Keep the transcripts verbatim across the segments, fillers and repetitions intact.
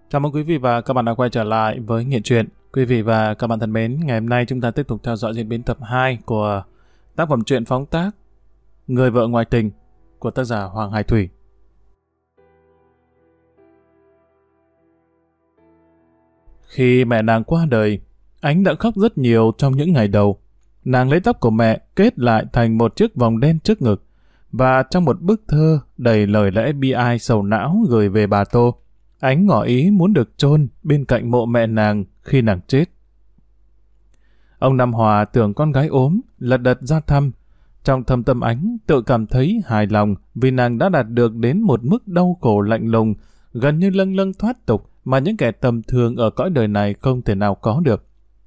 Chào mừng quý vị và các bạn đã quay trở lại với Nghiện Truyện. Quý vị và các bạn thân mến, ngày hôm nay chúng ta tiếp tục theo dõi diễn biến tập hai của tác phẩm truyện phóng tác Người vợ ngoại tình của tác giả Hoàng Hải Thủy. Khi mẹ nàng qua đời, Ánh đã khóc rất nhiều trong những ngày đầu. Nàng lấy tóc của mẹ kết lại thành một chiếc vòng đen trước ngực, và trong một bức thơ đầy lời lẽ bi ai sầu não gửi về bà Tô, Ánh ngỏ ý muốn được chôn bên cạnh mộ mẹ nàng khi nàng chết. Ông Nam Hòa tưởng con gái ốm, lật đật ra thăm. Trong thâm tâm Ánh tự cảm thấy hài lòng vì nàng đã đạt được đến một mức đau khổ lạnh lùng, gần như lâng lâng thoát tục mà những kẻ tầm thường ở cõi đời này không thể nào có được.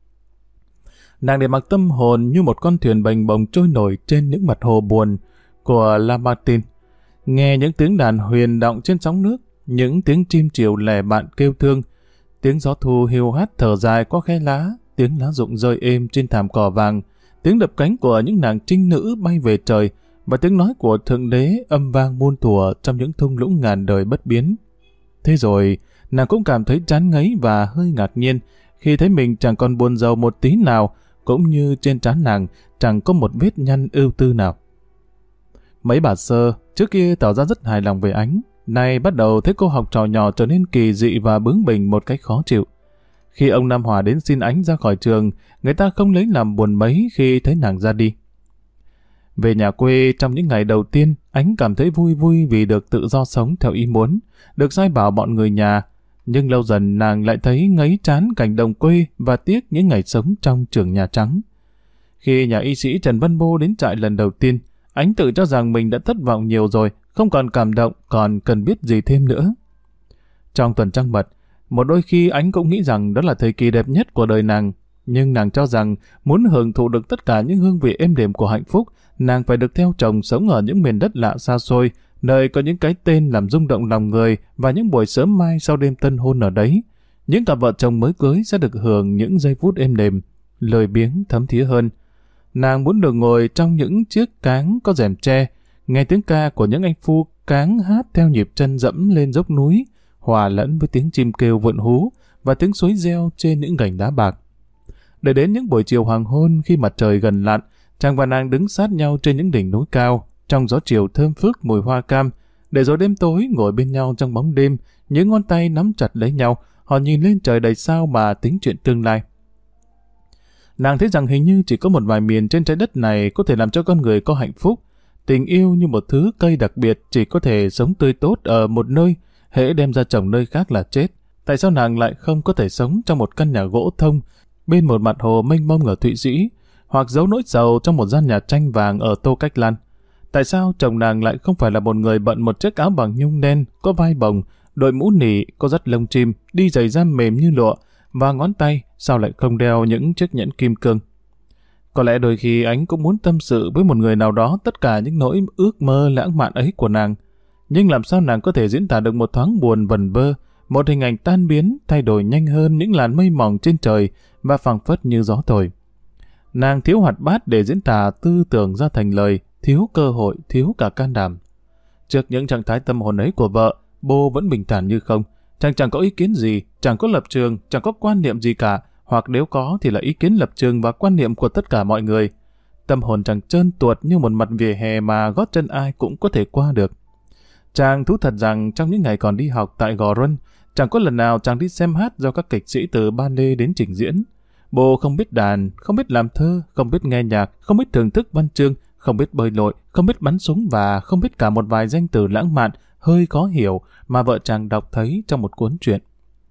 Nàng để mặc tâm hồn như một con thuyền bềnh bồng trôi nổi trên những mặt hồ buồn của Lamartine, nghe những tiếng đàn huyền động trên sóng nước, những tiếng chim chiều lẻ bạn kêu thương, tiếng gió thu hiu hắt thở dài qua khe lá, tiếng lá rụng rơi êm trên thảm cỏ vàng, tiếng đập cánh của những nàng trinh nữ bay về trời, và tiếng nói của Thượng Đế âm vang muôn thuở trong những thung lũng ngàn đời bất biến. Thế rồi, nàng cũng cảm thấy chán ngấy và hơi ngạc nhiên khi thấy mình chẳng còn buồn rầu một tí nào, cũng như trên trán nàng chẳng có một vết nhăn ưu tư nào. Mấy bà sơ trước kia tỏ ra rất hài lòng về Ánh, nay bắt đầu thấy cô học trò nhỏ trở nên kỳ dị và bướng bỉnh một cách khó chịu. Khi ông Nam Hòa đến xin Ánh ra khỏi trường, người ta không lấy làm buồn mấy khi thấy nàng ra đi. Về nhà quê trong những ngày đầu tiên, Ánh cảm thấy vui vui vì được tự do sống theo ý muốn, được sai bảo bọn người nhà. Nhưng lâu dần nàng lại thấy ngấy chán cảnh đồng quê và tiếc những ngày sống trong trường Nhà Trắng. Khi nhà y sĩ Trần Văn Bô đến trại lần đầu tiên, Ánh tự cho rằng mình đã thất vọng nhiều rồi, không còn cảm động, còn cần biết gì thêm nữa. Trong tuần trăng mật, một đôi khi Ánh cũng nghĩ rằng đó là thời kỳ đẹp nhất của đời nàng, nhưng nàng cho rằng muốn hưởng thụ được tất cả những hương vị êm đềm của hạnh phúc, nàng phải được theo chồng sống ở những miền đất lạ xa xôi, nơi có những cái tên làm rung động lòng người và những buổi sớm mai sau đêm tân hôn ở đấy. Những cặp vợ chồng mới cưới sẽ được hưởng những giây phút êm đềm, lời biếng thấm thía hơn. Nàng muốn được ngồi trong những chiếc cáng có rèm tre, nghe tiếng ca của những anh phu cáng hát theo nhịp chân dẫm lên dốc núi, hòa lẫn với tiếng chim kêu vượn hú và tiếng suối reo trên những gành đá bạc. Để đến những buổi chiều hoàng hôn khi mặt trời gần lặn, chàng và nàng đứng sát nhau trên những đỉnh núi cao, trong gió chiều thơm phức mùi hoa cam, để rồi đêm tối ngồi bên nhau trong bóng đêm, những ngón tay nắm chặt lấy nhau, họ nhìn lên trời đầy sao mà tính chuyện tương lai. Nàng thấy rằng hình như chỉ có một vài miền trên trái đất này có thể làm cho con người có hạnh phúc. Tình yêu như một thứ cây đặc biệt chỉ có thể sống tươi tốt ở một nơi, hễ đem ra trồng nơi khác là chết. Tại sao nàng lại không có thể sống trong một căn nhà gỗ thông bên một mặt hồ mênh mông ở Thụy Sĩ, hoặc giấu nỗi sầu trong một gian nhà tranh vàng ở Tô Cách Lan? Tại sao chồng nàng lại không phải là một người bận một chiếc áo bằng nhung đen, có vai bồng, đội mũ nỉ, có dắt lông chim, đi giày da mềm như lụa, và ngón tay sao lại không đeo những chiếc nhẫn kim cương? Có lẽ đôi khi Ánh cũng muốn tâm sự với một người nào đó tất cả những nỗi ước mơ lãng mạn ấy của nàng. Nhưng làm sao nàng có thể diễn tả được một thoáng buồn vẩn vơ, một hình ảnh tan biến, thay đổi nhanh hơn những làn mây mỏng trên trời và phảng phất như gió thổi. Nàng thiếu hoạt bát để diễn tả tư tưởng ra thành lời, thiếu cơ hội, thiếu cả can đảm. Trước những trạng thái tâm hồn ấy của vợ, Bô vẫn bình thản như không. Chàng chẳng có ý kiến gì, chẳng có lập trường, chẳng có quan niệm gì cả, hoặc nếu có thì là ý kiến lập trường và quan niệm của tất cả mọi người. Tâm hồn chàng trơn tuột như một mặt vỉa hè mà gót chân ai cũng có thể qua được. Chàng thú thật rằng trong những ngày còn đi học tại Gò Rân, chẳng có lần nào chàng đi xem hát do các kịch sĩ từ ballet đến trình diễn. Bô không biết đàn, không biết làm thơ, không biết nghe nhạc, không biết thưởng thức văn chương, không biết bơi lội, không biết bắn súng và không biết cả một vài danh từ lãng mạn hơi khó hiểu mà vợ chàng đọc thấy trong một cuốn truyện.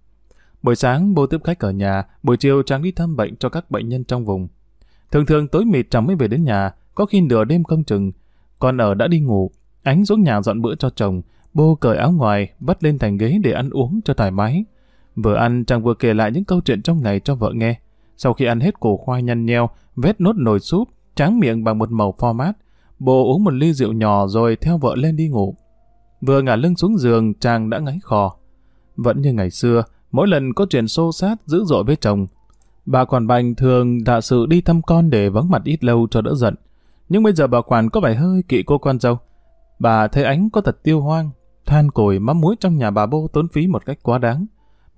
Buổi sáng Bô tiếp khách ở nhà, buổi chiều chàng đi thăm bệnh cho các bệnh nhân trong vùng. Thường thường tối mịt chàng mới về đến nhà, có khi nửa đêm không chừng. Con ở đã đi ngủ, Ánh xuống nhà dọn bữa cho chồng. Bô cởi áo ngoài, vắt lên thành ghế để ăn uống cho thoải mái. Vừa ăn chàng vừa kể lại những câu chuyện trong ngày cho vợ nghe. Sau khi ăn hết củ khoai nhăn nheo, vét nốt nồi súp, tráng miệng bằng một màu pho mát, Bô uống một ly rượu nhỏ rồi theo vợ lên đi ngủ. Vừa ngả lưng xuống giường, chàng đã ngáy khò. Vẫn như ngày xưa, mỗi lần có chuyện xô xát dữ dội với chồng, bà Quản Bành thường tạ sự đi thăm con để vắng mặt ít lâu cho đỡ giận. Nhưng bây giờ bà Quản có vẻ hơi kỵ cô con dâu. Bà thấy Ánh có tật tiêu hoang, than củi mắm muối trong nhà bà Bô tốn phí một cách quá đáng.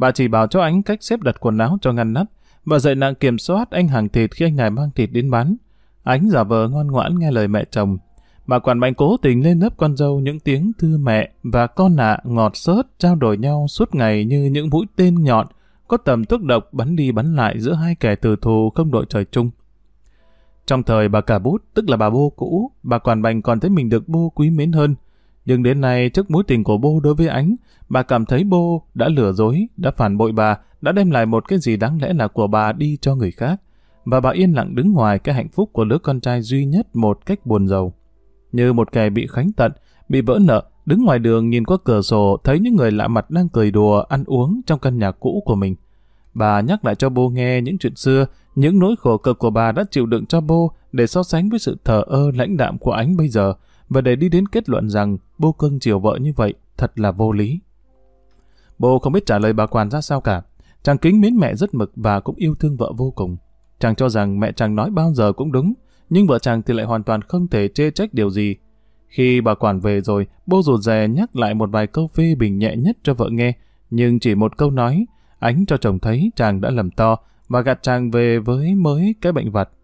Bà chỉ bảo cho Ánh cách xếp đặt quần áo cho ngăn nắp, và dạy nàng kiểm soát anh hàng thịt khi anh này mang thịt đến bán. Ánh giả vờ ngoan ngoãn nghe lời mẹ chồng. Bà Quản Bành cố tình lên lớp con dâu những tiếng thưa mẹ và con nạ ngọt xớt trao đổi nhau suốt ngày như những mũi tên nhọn có tầm thuốc độc bắn đi bắn lại giữa hai kẻ tử thù không đội trời chung. Trong thời bà Cả Bút, tức là bà Bô cũ, bà Quản Bành còn thấy mình được Bô quý mến hơn. Nhưng đến nay, trước mối tình của Bô đối với Ánh, bà cảm thấy Bô đã lừa dối, đã phản bội bà, đã đem lại một cái gì đáng lẽ là của bà đi cho người khác. Và bà yên lặng đứng ngoài cái hạnh phúc của đứa con trai duy nhất một cách buồn rầu. Như một kẻ bị khánh tận, bị vỡ nợ, đứng ngoài đường nhìn qua cửa sổ thấy những người lạ mặt đang cười đùa, ăn uống trong căn nhà cũ của mình. Bà nhắc lại cho Bô nghe những chuyện xưa, những nỗi khổ cực của bà đã chịu đựng cho Bô để so sánh với sự thờ ơ lãnh đạm của Ánh bây giờ, và để đi đến kết luận rằng Bô cưng chiều vợ như vậy thật là vô lý. Bô không biết trả lời bà Quản ra sao cả. Chàng kính mến mẹ rất mực và cũng yêu thương vợ vô cùng. Chàng cho rằng mẹ chàng nói bao giờ cũng đúng, nhưng vợ chàng thì lại hoàn toàn không thể chê trách điều gì. Khi bà Quản về rồi, Bô rụt rè nhắc lại một vài câu phê bình nhẹ nhất cho vợ nghe, nhưng chỉ một câu nói, Ánh cho chồng thấy chàng đã lầm to và gạt chàng về với mới cái bệnh vặt.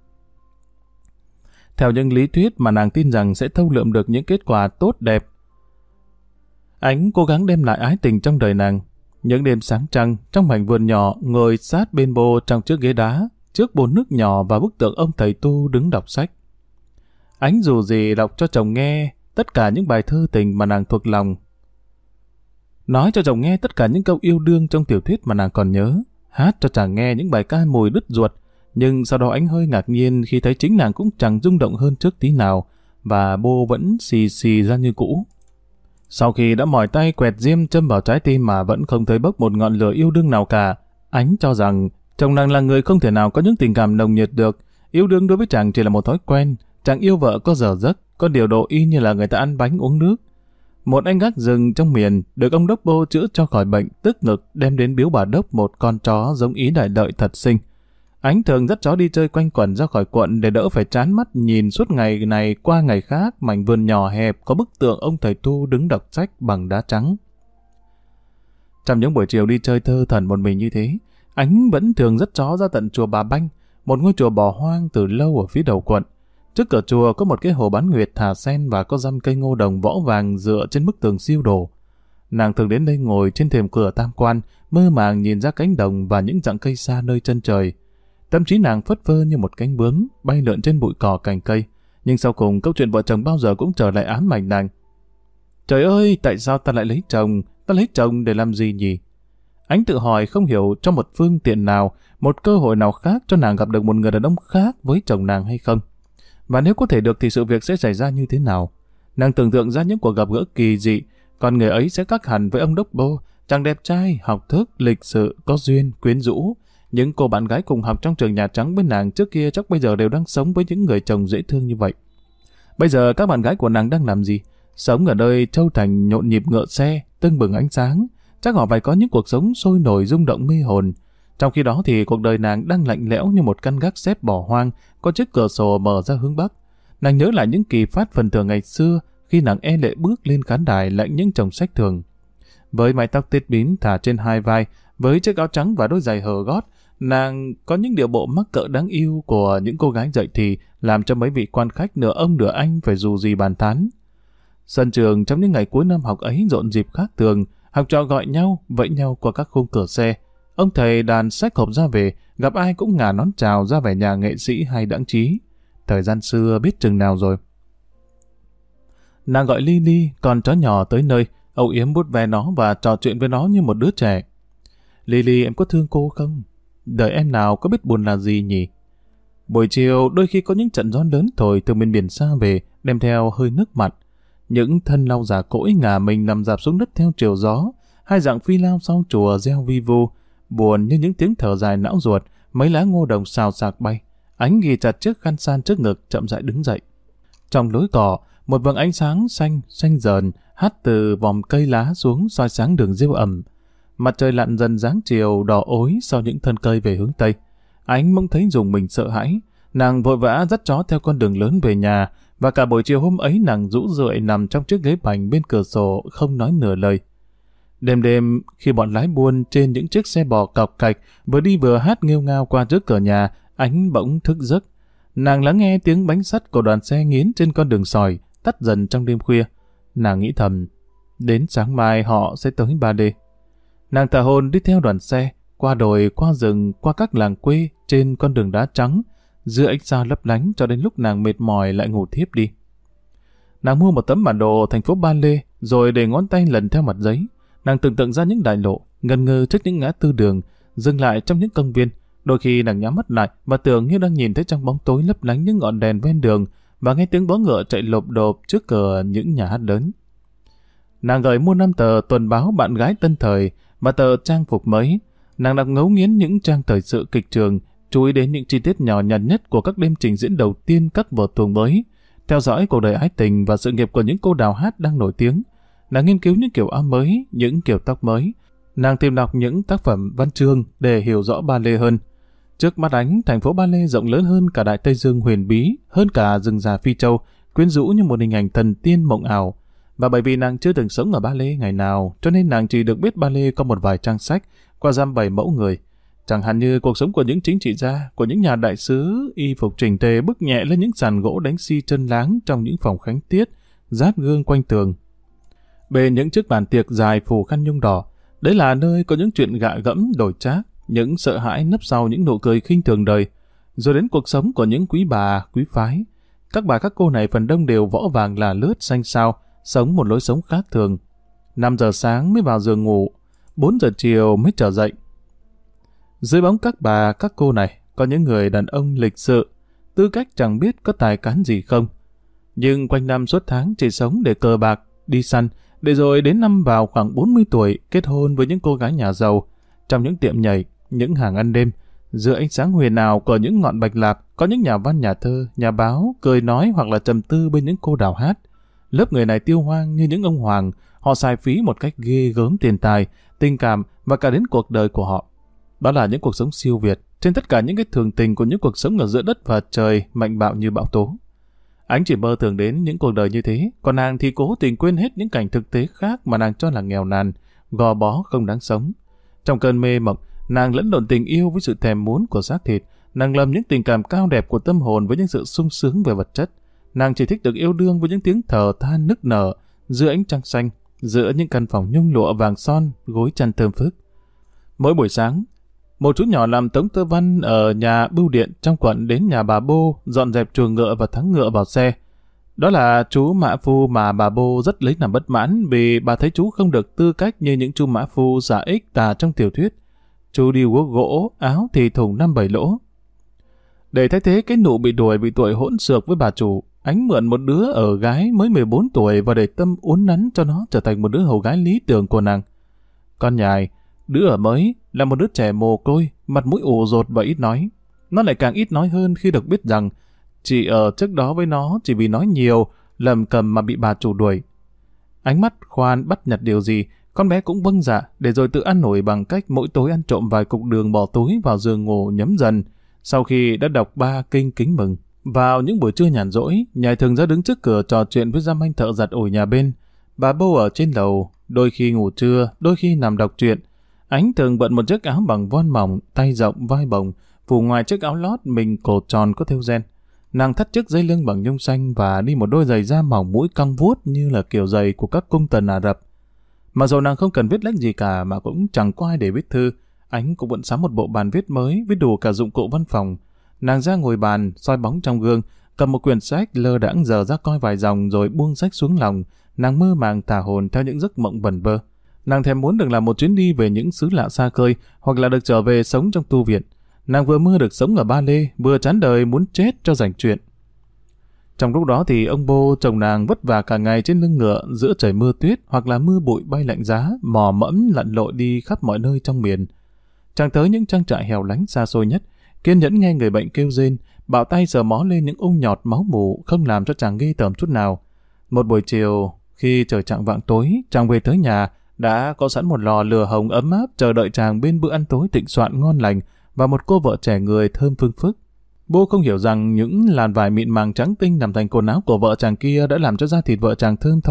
Theo những lý thuyết mà nàng tin rằng sẽ thâu lượm được những kết quả tốt đẹp, Ánh cố gắng đem lại ái tình trong đời nàng. Những đêm sáng trăng, trong mảnh vườn nhỏ, ngồi sát bên Bô trong chiếc ghế đá, trước bồn nước nhỏ và bức tượng ông thầy tu đứng đọc sách. Ánh dù gì đọc cho chồng nghe tất cả những bài thơ tình mà nàng thuộc lòng. Nói cho chồng nghe tất cả những câu yêu đương trong tiểu thuyết mà nàng còn nhớ. Hát cho chàng nghe những bài ca mùi đứt ruột. Nhưng sau đó Ánh hơi ngạc nhiên khi thấy chính nàng cũng chẳng rung động hơn trước tí nào, và Bô vẫn xì xì ra như cũ. Sau khi đã mỏi tay quẹt diêm châm vào trái tim mà vẫn không thấy bốc một ngọn lửa yêu đương nào cả, Ánh cho rằng chồng nàng là người không thể nào có những tình cảm nồng nhiệt được. Yêu đương đối với chàng chỉ là một thói quen. Chàng yêu vợ có giờ giấc, có điều độ y như là người ta ăn bánh uống nước. Một anh gác rừng trong miền được ông đốc Bô chữa cho khỏi bệnh tức ngực, đem đến biếu bà đốc một con chó giống ý đại lợi thật xinh. Ánh thường dắt chó đi chơi quanh quẩn ra khỏi quận để đỡ phải chán mắt nhìn suốt ngày này qua ngày khác mảnh vườn nhỏ hẹp có bức tượng ông thầy tu đứng đọc sách bằng đá trắng. Trong những buổi chiều đi chơi thơ thẩn một mình như thế, Ánh vẫn thường dắt chó ra tận chùa Bà Banh, một ngôi chùa bỏ hoang từ lâu ở phía đầu quận. Trước cửa chùa có một cái hồ bán nguyệt thả sen và có dăm cây ngô đồng võ vàng dựa trên bức tường siêu đồ. Nàng thường đến đây ngồi trên thềm cửa tam quan, mơ màng nhìn ra cánh đồng và những dặng cây xa nơi chân trời. Tâm trí nàng phất phơ như một cánh bướm bay lượn trên bụi cỏ cành cây, nhưng sau cùng câu chuyện vợ chồng bao giờ cũng trở lại ám ảnh nàng. Trời ơi, tại sao ta lại lấy chồng? Ta lấy chồng để làm gì nhỉ? Ánh tự hỏi không hiểu cho một phương tiện nào, một cơ hội nào khác cho nàng gặp được một người đàn ông khác với chồng nàng hay không. Và nếu có thể được thì sự việc sẽ xảy ra như thế nào? Nàng tưởng tượng ra những cuộc gặp gỡ kỳ dị, còn người ấy sẽ khác hẳn với ông đốc Bô, chàng đẹp trai, học thức, lịch sự, có duyên, quyến rũ. Những cô bạn gái cùng học trong trường Nhà Trắng với nàng trước kia chắc bây giờ đều đang sống với những người chồng dễ thương như vậy. Bây giờ các bạn gái của nàng đang làm gì? Sống ở nơi Châu Thành nhộn nhịp ngựa xe, tưng bừng ánh sáng. Chắc họ phải có những cuộc sống sôi nổi rung động mê hồn. Trong khi đó thì cuộc đời nàng đang lạnh lẽo như một căn gác xếp bỏ hoang, có chiếc cửa sổ mở ra hướng bắc. Nàng nhớ lại những kỳ phát phần thưởng ngày xưa khi nàng e lệ bước lên khán đài lãnh những chồng sách thường. Với mái tóc tết bím thả trên hai vai, với chiếc áo trắng và đôi giày hở gót, nàng có những điệu bộ mắc cỡ đáng yêu của những cô gái dậy thì làm cho mấy vị quan khách nửa ông nửa anh phải dù gì bàn tán. Sân trường trong những ngày cuối năm học ấy rộn rịp khác thường, học trò gọi nhau, vẫy nhau qua các khung cửa xe. Ông thầy đàn sách hộp ra về, gặp ai cũng ngả nón chào ra vẻ nhà nghệ sĩ hay đãng trí. Thời gian xưa biết chừng nào rồi. Nàng gọi Lily, con chó nhỏ tới nơi, âu yếm vuốt ve nó và trò chuyện với nó như một đứa trẻ. Lily, em có thương cô không? Đời em nào có biết buồn là gì nhỉ? Buổi chiều đôi khi có những trận gió lớn thổi từ miền biển xa về, đem theo hơi nước mặn. Những thân lau già cỗi ngả mình nằm dạp xuống đất theo chiều gió. Hai dạng phi lao sau chùa reo vi vu, buồn như những tiếng thở dài não ruột. Mấy lá ngô đồng xào xạc bay. Ánh ghi chặt chiếc khăn san trước ngực, chậm rãi đứng dậy. Trong lối cỏ, một vầng ánh sáng xanh xanh dờn hắt từ vòm cây lá xuống soi sáng đường rêu ẩm. Mặt trời lặn dần dáng chiều đỏ ối sau những thân cây về hướng tây. Ánh bỗng thấy dùng mình sợ hãi. Nàng vội vã dắt chó theo con đường lớn về nhà, và cả buổi chiều hôm ấy nàng rũ rượi nằm trong chiếc ghế bành bên cửa sổ không nói nửa lời. Đêm đêm, khi bọn lái buôn trên những chiếc xe bò cọc cạch vừa đi vừa hát nghêu ngao qua trước cửa nhà, Ánh bỗng thức giấc. Nàng lắng nghe tiếng bánh sắt của đoàn xe nghiến trên con đường sỏi, tắt dần trong đêm khuya. Nàng nghĩ thầm, đến sáng mai họ sẽ tới Ba Lê. Nàng thả hồn đi theo đoàn xe, qua đồi, qua rừng, qua các làng quê, trên con đường đá trắng, giữa ánh sao lấp lánh cho đến lúc nàng mệt mỏi lại ngủ thiếp đi. Nàng mua một tấm bản đồ thành phố Ba Lê, rồi để ngón tay lần theo mặt giấy. Nàng tưởng tượng ra những đại lộ, ngần ngừ trước những ngã tư đường, dừng lại trong những công viên. Đôi khi nàng nhắm mắt lại và tưởng như đang nhìn thấy trong bóng tối lấp lánh những ngọn đèn ven đường và nghe tiếng bó ngựa chạy lộp độp trước cửa những nhà hát lớn. Nàng gửi mua năm tờ tuần báo Bạn Gái Tân Thời và tờ Trang Phục Mới. Nàng đọc ngấu nghiến những trang thời sự kịch trường, chú ý đến những chi tiết nhỏ nhặt nhất của các đêm trình diễn đầu tiên các vở tuồng mới, theo dõi cuộc đời ái tình và sự nghiệp của những cô đào hát đang nổi tiếng. Nàng nghiên cứu những kiểu áo mới, những kiểu tóc mới. Nàng tìm đọc những tác phẩm văn chương để hiểu rõ Ba Lê hơn. Trước mắt Ánh, thành phố Ba Lê rộng lớn hơn cả Đại Tây Dương huyền bí, hơn cả rừng già Phi Châu, quyến rũ như một hình ảnh thần tiên mộng ảo. Và bởi vì nàng chưa từng sống ở Ba Lê ngày nào, cho nên nàng chỉ được biết Ba Lê có một vài trang sách, qua giam bảy mẫu người. Chẳng hạn như cuộc sống của những chính trị gia, của những nhà đại sứ, y phục chỉnh tề bức nhẹ lên những sàn gỗ đánh xi chân láng trong những phòng khánh tiết, rát gương quanh tường. Bên những chiếc bàn tiệc dài phủ khăn nhung đỏ, đấy là nơi có những chuyện gạ gẫm đổi trác, những sợ hãi nấp sau những nụ cười khinh thường đời. Rồi đến cuộc sống của những quý bà, quý phái. Các bà các cô này phần đông đều võ vàng là lướt xanh xao, sống một lối sống khác thường. năm giờ sáng mới vào giường ngủ, bốn giờ chiều mới trở dậy. Dưới bóng các bà các cô này có những người đàn ông lịch sự, tư cách chẳng biết có tài cán gì không. Nhưng quanh năm suốt tháng chỉ sống để cờ bạc, đi săn, để rồi đến năm vào khoảng bốn mươi tuổi kết hôn với những cô gái nhà giàu. Trong những tiệm nhảy, những hàng ăn đêm, giữa ánh sáng huyền ảo của những ngọn bạch lạp, có những nhà văn nhà thơ, nhà báo, cười nói hoặc là trầm tư bên những cô đào hát. Lớp người này tiêu hoang như những ông hoàng, họ xài phí một cách ghê gớm tiền tài, tình cảm và cả đến cuộc đời của họ. Đó là những cuộc sống siêu việt, trên tất cả những cái thường tình của những cuộc sống ở giữa đất và trời mạnh bạo như bão tố. Ánh chỉ mơ tưởng đến những cuộc đời như thế, còn nàng thì cố tình quên hết những cảnh thực tế khác mà nàng cho là nghèo nàn, gò bó không đáng sống. Trong cơn mê mộng, nàng lẫn lộn tình yêu với sự thèm muốn của xác thịt, nàng lầm những tình cảm cao đẹp của tâm hồn với những sự sung sướng về vật chất. Nàng chỉ thích được yêu đương với những tiếng thở than nức nở, giữa ánh trăng xanh, giữa những căn phòng nhung lụa vàng son, gối chăn thơm phức. Mỗi buổi sáng, một chú nhỏ làm tống tơ văn ở nhà bưu điện trong quận đến nhà bà Bô dọn dẹp chuồng ngựa và thắng ngựa vào xe. Đó là chú mã phu mà bà Bô rất lấy làm bất mãn vì bà thấy chú không được tư cách như những chú mã phu giả ích tà trong tiểu thuyết. Chú đi guốc gỗ, áo thì thùng năm bảy lỗ. Để thay thế cái nụ bị đuổi bị tuổi hỗn xược với bà chủ, Ánh mượn một đứa ở gái mới mười bốn tuổi và để tâm uốn nắn cho nó trở thành một đứa hầu gái lý tưởng của nàng. Con nhài, đứa ở mới là một đứa trẻ mồ côi, mặt mũi ủ rột và ít nói. Nó lại càng ít nói hơn khi được biết rằng chị ở trước đó với nó chỉ vì nói nhiều, lầm cầm mà bị bà chủ đuổi. Ánh mắt khoan bắt nhặt điều gì, con bé cũng vâng dạ, để rồi tự ăn nổi bằng cách mỗi tối ăn trộm vài cục đường bỏ túi vào giường ngủ nhấm dần, sau khi đã đọc ba kinh kính mừng. Vào những buổi trưa nhàn rỗi, nhài thường ra đứng trước cửa trò chuyện với giam anh thợ giặt ủi nhà bên. Bà Bô ở trên lầu, đôi khi ngủ trưa, đôi khi nằm đọc truyện. Ánh thường bận một chiếc áo bằng voan mỏng, tay rộng, vai bồng, phủ ngoài chiếc áo lót mình cổ tròn có thêu ren. Nàng thắt chiếc dây lưng bằng nhung xanh và đi một đôi giày da mỏng mũi cong vuốt như là kiểu giày của các cung tần Ả Rập. Mà dù nàng không cần viết lách gì cả mà cũng chẳng có ai để viết thư, Ánh cũng vẫn sắm một bộ bàn viết mới với đủ cả dụng cụ văn phòng. Nàng ra ngồi bàn, soi bóng trong gương, cầm một quyển sách lơ đãng dở ra coi vài dòng rồi buông sách xuống lòng. Nàng mơ màng thả hồn theo những giấc mộng vẩn vơ. Nàng thèm muốn được làm một chuyến đi về những xứ lạ xa khơi, hoặc là được trở về sống trong tu viện. Nàng vừa mơ được sống ở Ba Lê, vừa chán đời muốn chết cho rảnh chuyện. Trong lúc đó thì ông Bô chồng nàng vất vả cả ngày trên lưng ngựa giữa trời mưa tuyết hoặc là mưa bụi bay lạnh giá, mò mẫm lặn lội đi khắp mọi nơi trong miền. Chàng tới những trang trại hẻo lánh xa xôi nhất, kiên nhẫn nghe người bệnh kêu rên, bạo tay sờ mó lên những ung nhọt máu mủ không làm cho chàng ghê tởm chút nào. Một buổi chiều, khi trời chạng vạng tối, chàng về tới nhà, đã có sẵn một lò lửa hồng ấm áp chờ đợi chàng bên bữa ăn tối thịnh soạn ngon lành và một cô vợ trẻ người thơm phương phức. Bô không hiểu rằng những làn vải mịn màng trắng tinh làm thành quần áo của vợ chàng kia đã làm cho da thịt vợ chàng thơm tho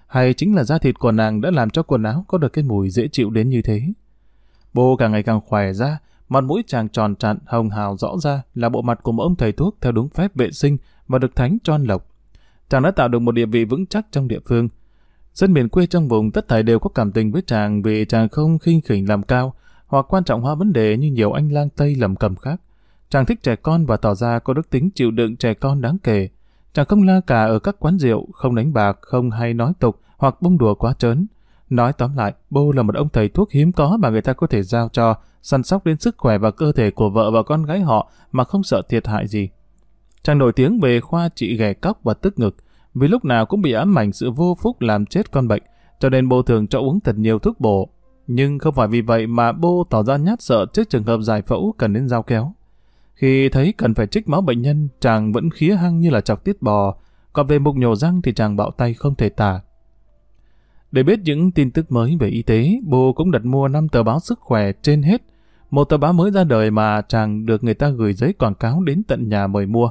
hay chính là da thịt của nàng đã làm cho quần áo có được cái mùi dễ chịu đến như thế. Bô càng ngày càng khỏe ra, mặt mũi chàng tròn trặn, hồng hào rõ ra là bộ mặt của một ông thầy thuốc theo đúng phép vệ sinh và được thánh cho ăn lộc. Chàng đã tạo được một địa vị vững chắc trong địa phương. Dân miền quê trong vùng tất thảy đều có cảm tình với chàng vì chàng không khinh khỉnh làm cao hoặc quan trọng hóa vấn đề như nhiều anh lang Tây lầm cầm khác. Chàng thích trẻ con và tỏ ra có đức tính chịu đựng trẻ con đáng kể. Chàng không la cà ở các quán rượu, không đánh bạc, không hay nói tục hoặc bông đùa quá trớn. Nói tóm lại, Bô là một ông thầy thuốc hiếm có mà người ta có thể giao cho, săn sóc đến sức khỏe và cơ thể của vợ và con gái họ mà không sợ thiệt hại gì. Chàng nổi tiếng về khoa trị ghẻ cóc và tức ngực, vì lúc nào cũng bị ám ảnh sự vô phúc làm chết con bệnh, cho nên Bô thường cho uống thật nhiều thuốc bổ. Nhưng không phải vì vậy mà Bô tỏ ra nhát sợ trước trường hợp giải phẫu cần đến dao kéo. Khi thấy cần phải trích máu bệnh nhân, chàng vẫn khía hăng như là chọc tiết bò, còn về mục nhổ răng thì chàng bạo tay không thể tả. Để biết những tin tức mới về y tế, Bô cũng đặt mua năm tờ báo sức khỏe trên hết, một tờ báo mới ra đời mà chàng được người ta gửi giấy quảng cáo đến tận nhà mời mua.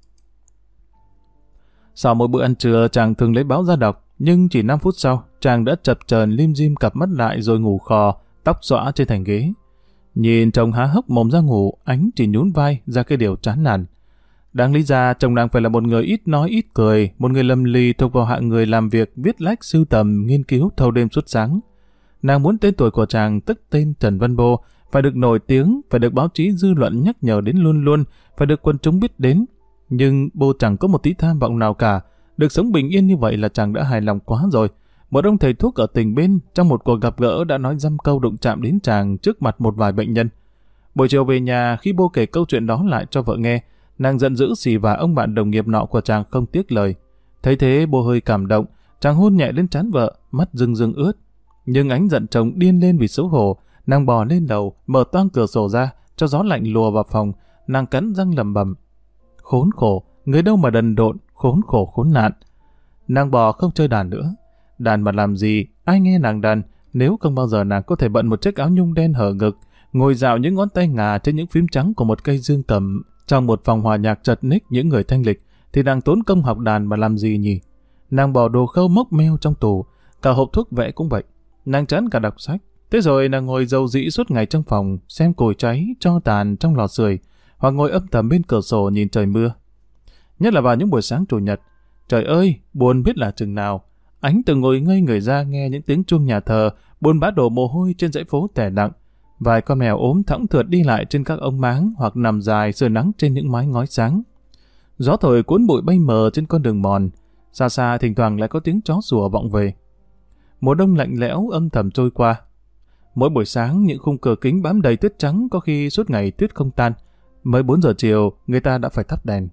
Sau mỗi bữa ăn trưa, chàng thường lấy báo ra đọc, nhưng chỉ năm phút sau, chàng đã chập chờn lim dim cặp mắt lại rồi ngủ khò, tóc xõa trên thành ghế. Nhìn chồng há hốc mồm ra ngủ, Ánh chỉ nhún vai ra cái điều chán nản. Đáng lý ra chồng nàng phải là một người ít nói ít cười, một người lầm lì thuộc vào hạng người làm việc viết lách sưu tầm, nghiên cứu thâu đêm suốt sáng. Nàng muốn tên tuổi của chàng, tức tên Trần Văn Bô, phải được nổi tiếng, phải được báo chí dư luận nhắc nhở đến luôn luôn, phải được quần chúng biết đến. Nhưng Bô chẳng có một tí tham vọng nào cả, được sống bình yên như vậy là chàng đã hài lòng quá rồi. Một ông thầy thuốc ở tỉnh bên trong một cuộc gặp gỡ đã nói dăm câu đụng chạm đến chàng trước mặt một vài bệnh nhân. Buổi chiều về nhà, khi Bô kể câu chuyện đó lại cho vợ nghe, nàng giận dữ xì vả ông bạn đồng nghiệp nọ của chàng không tiếc lời. Thấy thế Bô hơi cảm động, chàng hôn nhẹ lên trán vợ, mắt rưng rưng ướt. Nhưng Ánh giận chồng điên lên vì xấu hổ, nàng bò lên lầu, mở toang cửa sổ ra, cho gió lạnh lùa vào phòng, nàng cắn răng lẩm bẩm: khốn khổ, người đâu mà đần độn, khốn khổ khốn nạn. Nàng bò không chơi đàn nữa. Đàn mà làm gì, ai nghe nàng đàn, nếu không bao giờ nàng có thể bận một chiếc áo nhung đen hở ngực, ngồi dạo những ngón tay ngà trên những phím trắng của một cây dương cầm trong một phòng hòa nhạc chật ních những người thanh lịch, thì nàng tốn công học đàn mà làm gì nhỉ? Nàng bỏ đồ khâu mốc meo trong tủ, cả hộp thuốc vẽ cũng vậy. Nàng chán cả đọc sách. Thế rồi nàng ngồi dầu dĩ suốt ngày trong phòng, xem cồi cháy, tro tàn trong lò sưởi, hoặc ngồi âm thầm bên cửa sổ nhìn trời mưa. Nhất là vào những buổi sáng chủ nhật, trời ơi, buồn biết là chừng nào. Ánh từng ngồi ngây người ra nghe những tiếng chuông nhà thờ, buồn bã đổ mồ hôi trên dãy phố tẻ nặng. Vài con mèo ốm thõng thượt đi lại trên các ống máng hoặc nằm dài sưởi nắng trên những mái ngói sáng. Gió thổi cuốn bụi bay mờ trên con đường mòn. Xa xa thỉnh thoảng lại có tiếng chó sủa vọng về. Mùa đông lạnh lẽo âm thầm trôi qua. Mỗi buổi sáng những khung cửa kính bám đầy tuyết trắng, có khi suốt ngày tuyết không tan. Mới bốn giờ chiều người ta đã phải thắp đèn.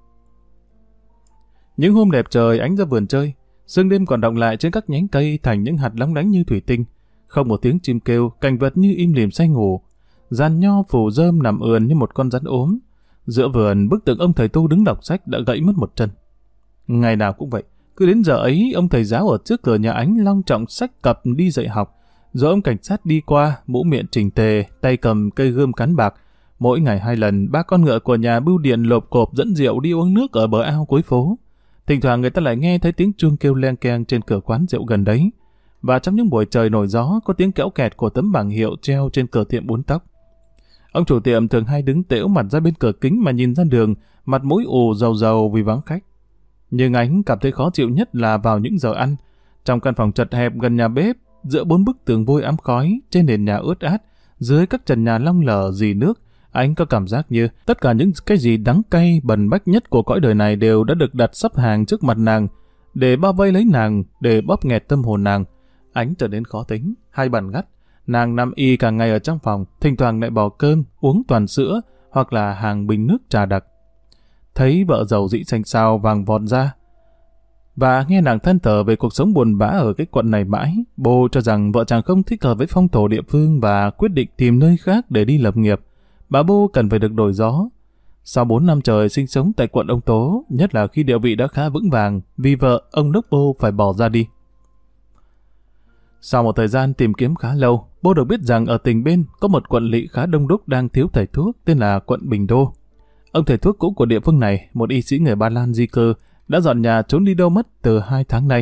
Những hôm đẹp trời Ánh ra vườn chơi, sương đêm còn đọng lại trên các nhánh cây thành những hạt lóng lánh như thủy tinh. Không một tiếng chim kêu, cảnh vật như im lìm say ngủ. Giàn nho phủ rơm nằm ườn như một con rắn ốm. Giữa vườn, bức tượng ông thầy tu đứng đọc sách đã gãy mất một chân. Ngày nào cũng vậy, cứ đến giờ ấy, ông thầy giáo ở trước cửa nhà Ánh long trọng xách cặp đi dạy học. Rồi ông cảnh sát đi qua, mũ miệng chỉnh tề, tay cầm cây gươm cán bạc. Mỗi ngày hai lần, ba con ngựa của nhà bưu điện lộp cộp dẫn rượu đi uống nước ở bờ ao cuối phố. Thỉnh thoảng người ta lại nghe thấy tiếng chuông kêu leng keng trên cửa quán rượu gần đấy. Và trong những buổi trời nổi gió, có tiếng kéo kẹt của tấm bảng hiệu treo trên cửa tiệm bún tóc. Ông chủ tiệm thường hay đứng tễu mặt ra bên cửa kính mà nhìn ra đường, mặt mũi ù rầu rầu vì vắng khách. Nhưng Ánh cảm thấy khó chịu nhất là vào những giờ ăn. Trong căn phòng chật hẹp gần nhà bếp, giữa bốn bức tường vôi ám khói, trên nền nhà ướt át, dưới các trần nhà long lở rỉ nước, Ánh có cảm giác như tất cả những cái gì đắng cay, bần bách nhất của cõi đời này đều đã được đặt sắp hàng trước mặt nàng, để bao vây lấy nàng, để bóp nghẹt tâm hồn nàng. Ánh trở nên khó tính, hai bàn gắt. Nàng nằm y cả ngày ở trong phòng, thỉnh thoảng lại bỏ cơm, uống toàn sữa, hoặc là hàng bình nước trà đặc. Thấy vợ giàu dĩ xanh xao vàng vọt ra, và nghe nàng than thở về cuộc sống buồn bã ở cái quận này mãi, Bô cho rằng vợ chàng không thích hợp với phong thổ địa phương và quyết định tìm nơi khác để đi lập nghiệp. Bà Bô cần phải được đổi gió. Sau bốn năm trời sinh sống tại quận ông Tố, nhất là khi địa vị đã khá vững vàng, vì vợ, ông đốc Bô phải bỏ ra đi. Sau một thời gian tìm kiếm khá lâu, Bô được biết rằng ở tỉnh bên có một quận lỵ khá đông đúc đang thiếu thầy thuốc tên là quận Bình Đô. Ông thầy thuốc cũ của địa phương này, một y sĩ người Ba Lan di cư, đã dọn nhà trốn đi đâu mất từ hai tháng nay.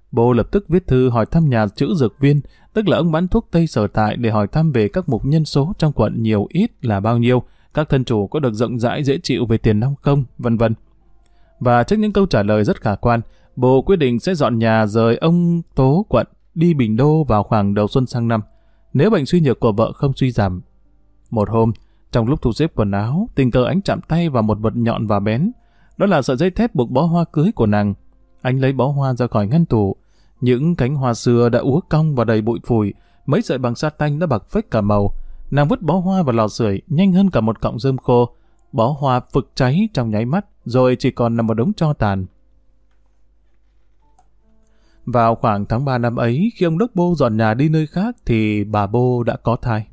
Bô lập tức viết thư hỏi thăm nhà chữ dược viên, tức là ông bán thuốc Tây sở tại, để hỏi thăm về các mục nhân số trong quận nhiều ít là bao nhiêu, các thân chủ có được rộng rãi dễ chịu về tiền nong không, vân vân. Và trước những câu trả lời rất khả quan, Bô quyết định sẽ dọn nhà rời ông Tố quận đi Bình Đô vào khoảng đầu xuân sang năm, nếu bệnh suy nhược của vợ không suy giảm. Một hôm, trong lúc thu xếp quần áo, tình cờ anh chạm tay vào một vật nhọn và bén, đó là sợi dây thép buộc bó hoa cưới của nàng. Anh lấy bó hoa ra khỏi ngăn tủ, những cánh hoa xưa đã úa cong và đầy bụi phủi, mấy sợi bằng sa tanh đã bạc phếch cả màu. Nàng vứt bó hoa vào lò sưởi nhanh hơn cả một cọng rơm khô. Bó hoa phực cháy trong nháy mắt, rồi chỉ còn nằm một đống tro tàn. Vào khoảng tháng ba năm ấy, khi ông Đốc Bô dọn nhà đi nơi khác, thì bà Bô đã có thai.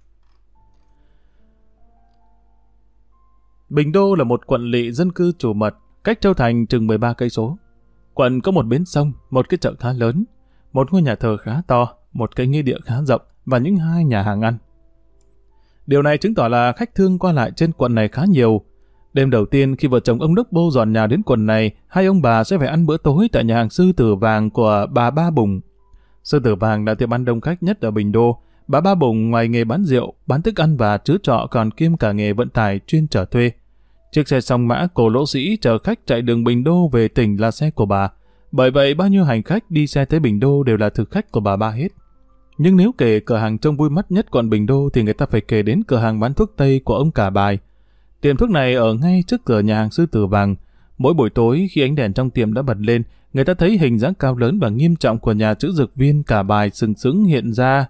Bình Đô là một quận lỵ dân cư chủ mật, cách Châu Thành chừng mười ba cây số. Quận có một bến sông, một cái chợ khá lớn, một ngôi nhà thờ khá to, một cái nghĩa địa khá rộng và những hai nhà hàng ăn. Điều này chứng tỏ là khách thương qua lại trên quận này khá nhiều. Đêm đầu tiên khi vợ chồng ông Đốc Bô dọn nhà đến quận này, hai ông bà sẽ phải ăn bữa tối tại nhà hàng Sư Tử Vàng của bà Ba Bùng. Sư Tử Vàng là tiệm ăn đông khách nhất ở Bình Đô. Bà Ba Bùng ngoài nghề bán rượu, bán thức ăn và chứa trọ còn kiêm cả nghề vận tải chuyên chở thuê. Chiếc xe song mã cổ lỗ sĩ chở khách chạy đường Bình Đô về tỉnh là xe của bà. Bởi vậy bao nhiêu hành khách đi xe tới Bình Đô đều là thực khách của bà Ba hết. Nhưng nếu kể cửa hàng trông vui mắt nhất quận Bình Đô thì người ta phải kể đến cửa hàng bán thuốc Tây của ông Cả Bài. Tiệm thuốc này ở ngay trước cửa nhà hàng Sư Tử Vàng. Mỗi buổi tối khi ánh đèn trong tiệm đã bật lên, người ta thấy hình dáng cao lớn và nghiêm trọng của nhà chữ dược viên Cả Bài sừng sững hiện ra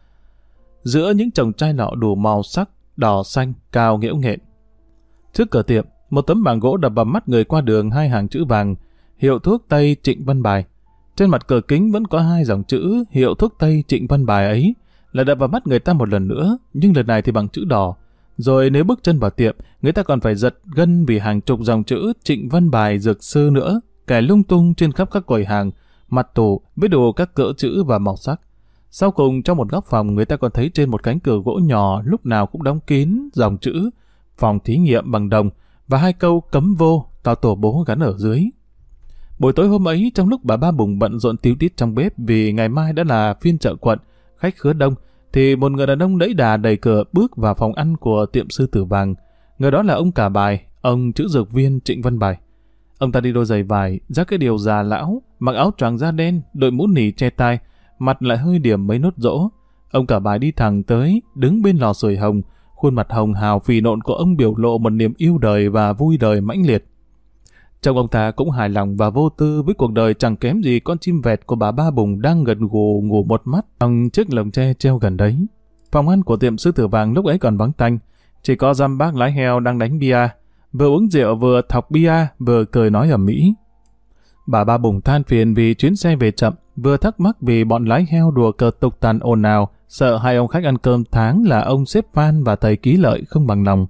giữa những chồng chai lọ đủ màu sắc, đỏ xanh, cao nghễu nghện. Trước cửa tiệm, một tấm bảng gỗ đập vào mắt người qua đường hai hàng chữ vàng, hiệu thuốc Tây Trịnh Văn Bài. Trên mặt cửa kính vẫn có hai dòng chữ hiệu thuốc Tây Trịnh Văn Bài ấy, là đập vào mắt người ta một lần nữa, nhưng lần này thì bằng chữ đỏ. Rồi nếu bước chân vào tiệm, người ta còn phải giật gân vì hàng chục dòng chữ Trịnh Văn Bài dược sư nữa, kẻ lung tung trên khắp các quầy hàng, mặt tủ với đủ các cỡ chữ và màu sắc. Sau cùng, trong một góc phòng, người ta còn thấy trên một cánh cửa gỗ nhỏ lúc nào cũng đóng kín dòng chữ phòng thí nghiệm bằng đồng và hai câu cấm vô tao tổ bố gắn ở dưới. Buổi tối hôm ấy, trong lúc bà Ba Bùng bận rộn tíu tít trong bếp vì ngày mai đã là phiên chợ quận, khách khứa đông, thì một người đàn ông đẩy đà đẩy cửa bước vào phòng ăn của tiệm Sư Tử Vàng. Người đó là ông Cả Bài, ông chữ dược viên Trịnh Văn Bài. Ông ta đi đôi giày vải, dắt cái điều già lão, mặc áo choàng da đen, đội mũ nỉ che tai, mặt lại hơi điểm mấy nốt rỗ. Ông Cả Bài đi thẳng tới, đứng bên lò sưởi hồng, khuôn mặt hồng hào phì nộn của ông biểu lộ một niềm yêu đời và vui đời mãnh liệt. Trông ông ta cũng hài lòng và vô tư với cuộc đời chẳng kém gì con chim vẹt của bà Ba Bùng đang gật gù ngủ một mắt trong chiếc lồng tre treo gần đấy. Phòng ăn của tiệm Sư Tử Vàng lúc ấy còn vắng tanh, chỉ có dăm bác lái heo đang đánh bia, vừa uống rượu vừa thọc bia vừa cười nói ầm ĩ. Bà Ba Bùng than phiền vì chuyến xe về chậm, vừa thắc mắc vì bọn lái heo đùa cợt tục tằn ồn ào, sợ hai ông khách ăn cơm tháng là ông sếp Phan và thầy Ký Lợi không bằng lòng.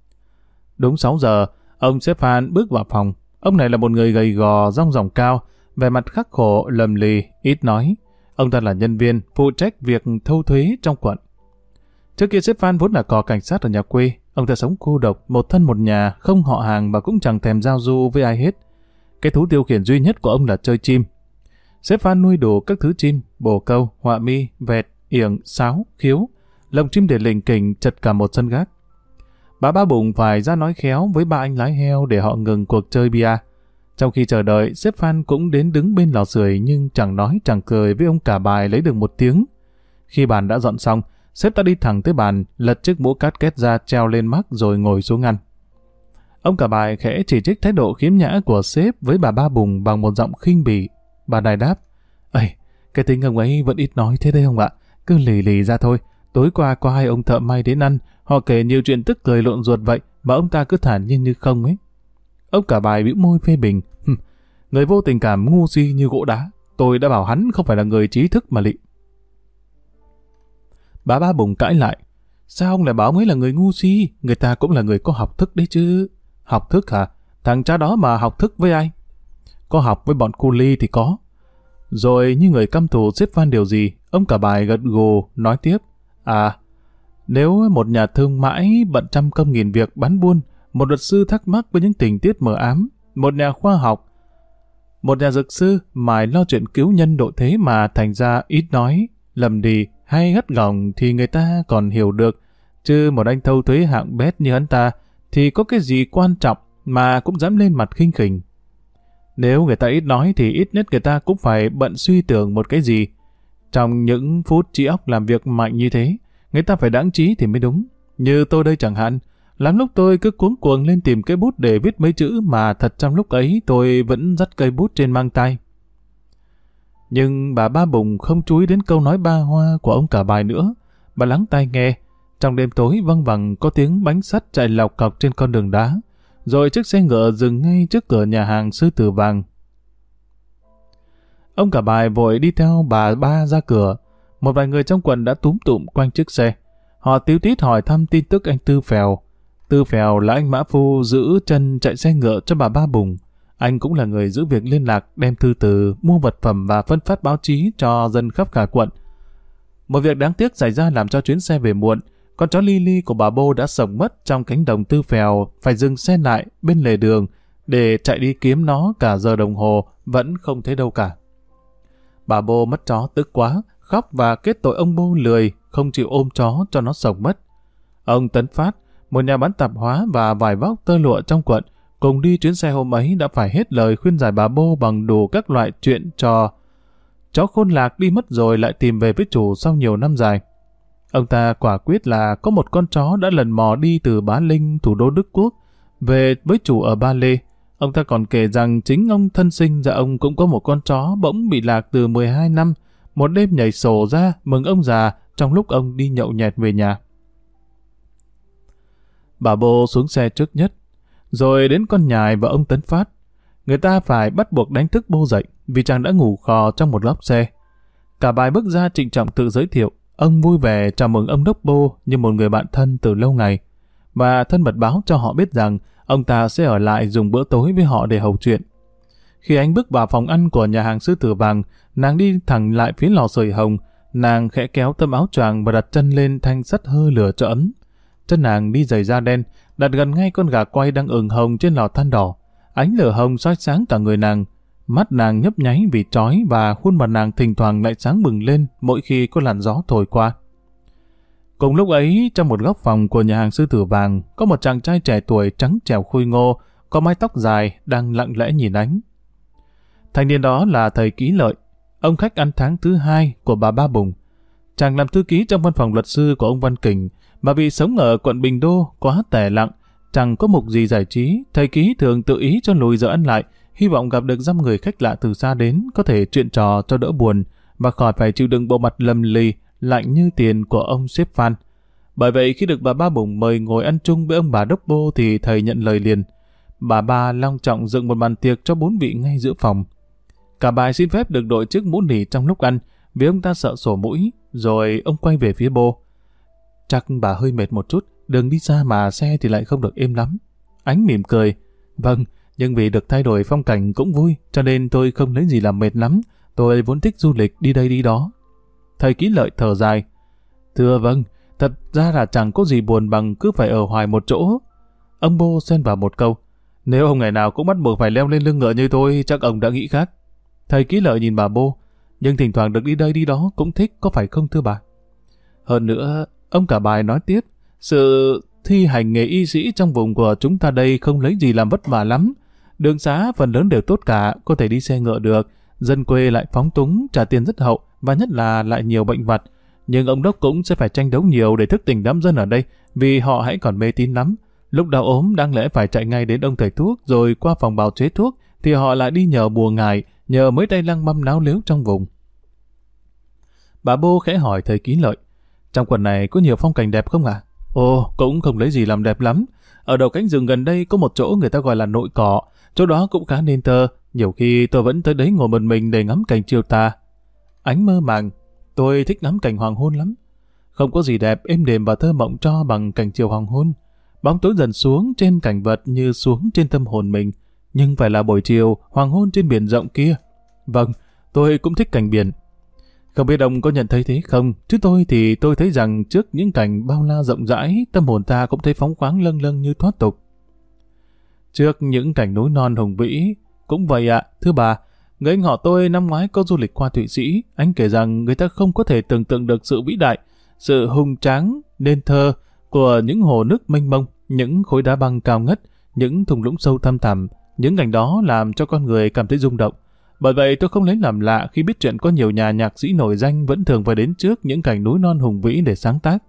Đúng sáu giờ, ông sếp Phan bước vào phòng. Ông này là một người gầy gò, rong ròng cao, vẻ mặt khắc khổ, lầm lì, ít nói. Ông ta là nhân viên, phụ trách việc thâu thuế trong quận. Trước kia sếp Phan vốn là cò cảnh sát ở nhà quê. Ông ta sống cô độc, một thân một nhà, không họ hàng và cũng chẳng thèm giao du với ai hết. Cái thú tiêu khiển duy nhất của ông là chơi chim. Sếp Phan nuôi đủ các thứ chim, bồ câu, họa mi, vẹt, yểng, sáo, khiếu. Lồng chim để lình kình chật cả một sân gác. Bà Ba Bùng phải ra nói khéo với ba anh lái heo để họ ngừng cuộc chơi bia. Trong khi chờ đợi, sếp Phan cũng đến đứng bên lò sưởi nhưng chẳng nói chẳng cười với ông Cả Bài lấy được một tiếng. Khi bàn đã dọn xong, sếp ta đi thẳng tới bàn, lật chiếc mũ cát két ra treo lên mắt rồi ngồi xuống ăn. Ông Cả Bài khẽ chỉ trích thái độ khiếm nhã của sếp với bà Ba Bùng bằng một giọng khinh bỉ. Bà này đáp: "Ây, cái tính ông ấy vẫn ít nói thế đấy ông ạ, cứ lì lì ra thôi. Tối qua có hai ông thợ may đến ăn, họ kể nhiều chuyện tức cười lộn ruột vậy mà ông ta cứ thản nhiên như không ấy." Ông Cả Bài bĩu môi phê bình: "Người vô tình cảm ngu si như gỗ đá, tôi đã bảo hắn không phải là người trí thức mà lị." Bà Ba Bùng cãi lại: "Sao ông lại bảo ông ấy là người ngu si? Người ta cũng là người có học thức đấy chứ." "Học thức hả? Thằng cha đó mà học thức với ai?" "Có học với bọn cu li thì có." Rồi như người căm thù sếp Phan điều gì, ông Cả Bài gật gù nói tiếp: "À, nếu một nhà thương mãi bận trăm công nghìn việc bán buôn, một luật sư thắc mắc với những tình tiết mờ ám, một nhà khoa học Một nhà dược sư mải lo chuyện cứu nhân độ thế mà thành ra ít nói, lầm đi hay gắt gỏng thì người ta còn hiểu được, chứ một anh thâu thuế hạng bét như hắn ta thì có cái gì quan trọng mà cũng dám lên mặt khinh khỉnh. Nếu người ta ít nói thì ít nhất người ta cũng phải bận suy tưởng một cái gì. Trong những phút trí óc làm việc mạnh như thế, người ta phải đáng trí thì mới đúng. Như tôi đây chẳng hạn, lắm lúc tôi cứ cuống cuồng lên tìm cái bút để viết mấy chữ mà thật trong lúc ấy tôi vẫn dắt cây bút trên mang tay. Nhưng bà Ba Bùng không chú ý đến câu nói ba hoa của ông Cả Bài nữa. Bà lắng tai nghe. Trong đêm tối văng vẳng có tiếng bánh sắt chạy lọc cọc trên con đường đá. Rồi chiếc xe ngựa dừng ngay trước cửa nhà hàng Sư Tử Vàng. Ông Cả Bài vội đi theo bà Ba ra cửa. Một vài người trong quận đã túm tụm quanh chiếc xe. Họ tíu tít hỏi thăm tin tức anh Tư Phèo. Tư Phèo là anh mã phu giữ chân chạy xe ngựa cho bà Ba Bùng. Anh cũng là người giữ việc liên lạc, đem thư từ, mua vật phẩm và phân phát báo chí cho dân khắp cả quận. Một việc đáng tiếc xảy ra làm cho chuyến xe về muộn. Con chó Lily của bà Bô đã sống mất trong cánh đồng Tư Phèo, phải dừng xe lại bên lề đường để chạy đi kiếm nó cả giờ đồng hồ, vẫn không thấy đâu cả. Bà Bô mất chó tức quá, khóc và kết tội ông Bô lười, không chịu ôm chó cho nó sống mất. Ông Tấn Phát, một nhà bán tạp hóa và vải vóc tơ lụa trong quận, cùng đi chuyến xe hôm ấy đã phải hết lời khuyên giải bà Bô bằng đủ các loại chuyện trò. Chó khôn lạc đi mất rồi lại tìm về với chủ sau nhiều năm dài. Ông ta quả quyết là có một con chó đã lần mò đi từ Bá Linh, thủ đô Đức Quốc, về với chủ ở Ba Lê. Ông ta còn kể rằng chính ông thân sinh ra ông cũng có một con chó bỗng bị lạc từ mười hai năm, một đêm nhảy sổ ra mừng ông già trong lúc ông đi nhậu nhẹt về nhà. Bà Bô xuống xe trước nhất, rồi đến con Nhài và ông Tấn Phát. Người ta phải bắt buộc đánh thức Bô dậy vì chàng đã ngủ khò trong một góc xe. Cả Bài bước ra trịnh trọng tự giới thiệu. Ông vui vẻ chào mừng ông Đốc Bô như một người bạn thân từ lâu ngày, và thân mật báo cho họ biết rằng ông ta sẽ ở lại dùng bữa tối với họ để hầu chuyện. Khi anh bước vào phòng ăn của nhà hàng Sư Tử Vàng, nàng đi thẳng lại phía lò sưởi hồng. Nàng khẽ kéo tấm áo choàng và đặt chân lên thanh sắt hơi lửa cho ấm. Chân nàng đi giày da đen, đặt gần ngay con gà quay đang ửng hồng trên lò than đỏ. Ánh lửa hồng soi sáng cả người nàng. Mắt nàng nhấp nháy vì chói và khuôn mặt nàng thỉnh thoảng lại sáng bừng lên mỗi khi có làn gió thổi qua. Cùng lúc ấy, trong một góc phòng của nhà hàng Sư Tử Vàng, có một chàng trai trẻ tuổi trắng trẻo khôi ngô, có mái tóc dài, đang lặng lẽ nhìn ánh. Thanh niên đó là thầy Ký Lợi, ông khách ăn tháng thứ hai của bà Ba Bùng. Chàng làm thư ký trong văn phòng luật sư của ông Văn Kình, mà vì sống ở quận Bình Đô quá tẻ lặng, chẳng có mục gì giải trí, thầy Ký thường tự ý cho lùi giờ ăn lại, hy vọng gặp được dăm người khách lạ từ xa đến có thể chuyện trò cho đỡ buồn và khỏi phải chịu đựng bộ mặt lầm lì, lạnh như tiền của ông sếp Phan. Bởi vậy khi được bà Ba Bùng mời ngồi ăn chung với ông bà Đốc Bô thì thầy nhận lời liền. Bà Ba long trọng dựng một bàn tiệc cho bốn vị ngay giữa phòng. Cả Bài xin phép được đội chiếc mũ nỉ trong lúc ăn vì ông ta sợ sổ mũi, rồi ông quay về phía Bô. Chắc bà hơi mệt một chút, đường đi xa mà xe thì lại không được êm lắm. Ánh mỉm cười. Vâng, nhưng vì được thay đổi phong cảnh cũng vui, cho nên tôi không lấy gì làm mệt lắm. Tôi vốn thích du lịch đi đây đi đó. Thầy Ký Lợi thở dài. Thưa vâng, thật ra là chẳng có gì buồn bằng cứ phải ở hoài một chỗ. Ông Bô xen vào một câu. Nếu ông ngày nào cũng bắt buộc phải leo lên lưng ngựa như tôi, chắc ông đã nghĩ khác. Thầy Ký Lợi nhìn bà Bô. Nhưng thỉnh thoảng được đi đây đi đó cũng thích, có phải không thưa bà? Hơn nữa, ông Cả Bài nói tiếp. Sự thi hành nghề y sĩ trong vùng của chúng ta đây không lấy gì làm vất vả lắm. Đường xá phần lớn đều tốt cả, có thể đi xe ngựa được. Dân quê lại phóng túng, trả tiền rất hậu, và nhất là lại nhiều bệnh vặt. Nhưng ông Đốc cũng sẽ phải tranh đấu nhiều để thức tỉnh đám dân ở đây, vì họ hãy còn mê tín lắm. Lúc đau ốm đáng lẽ phải chạy ngay đến ông thầy thuốc, rồi qua phòng bào chế thuốc, thì họ lại đi nhờ bùa ngải, nhờ mấy tay lăng mâm náo lếu trong vùng. Bà Bô khẽ hỏi thầy Ký Lợi. Trong quần này có nhiều phong cảnh đẹp không ạ? À? Ồ, cũng không lấy gì làm đẹp lắm. Ở đầu cánh rừng gần đây có một chỗ người ta gọi là Nội Cỏ, chỗ đó cũng khá nên thơ. Nhiều khi tôi vẫn tới đấy ngồi một mình để ngắm cảnh chiều tà. Ánh mơ màng, tôi thích ngắm cảnh hoàng hôn lắm. Không có gì đẹp, êm đềm và thơ mộng cho bằng cảnh chiều hoàng hôn. Bóng tối dần xuống trên cảnh vật như xuống trên tâm hồn mình. Nhưng phải là buổi chiều, hoàng hôn trên biển rộng kia. Vâng, tôi cũng thích cảnh biển. Không biết ông có nhận thấy thế không? Chứ tôi thì tôi thấy rằng trước những cảnh bao la rộng rãi, tâm hồn ta cũng thấy phóng khoáng lâng lâng như thoát tục. Trước những cảnh núi non hùng vĩ, cũng vậy ạ, thưa bà, Người anh họ tôi năm ngoái có du lịch qua Thụy Sĩ, anh kể rằng người ta không có thể tưởng tượng được sự vĩ đại, sự hùng tráng, nên thơ của những hồ nước mênh mông, những khối đá băng cao ngất, những thung lũng sâu thăm thẳm. Những cảnh đó làm cho con người cảm thấy rung động. Bởi vậy tôi không lấy làm lạ khi biết chuyện có nhiều nhà nhạc sĩ nổi danh vẫn thường phải đến trước những cảnh núi non hùng vĩ để sáng tác.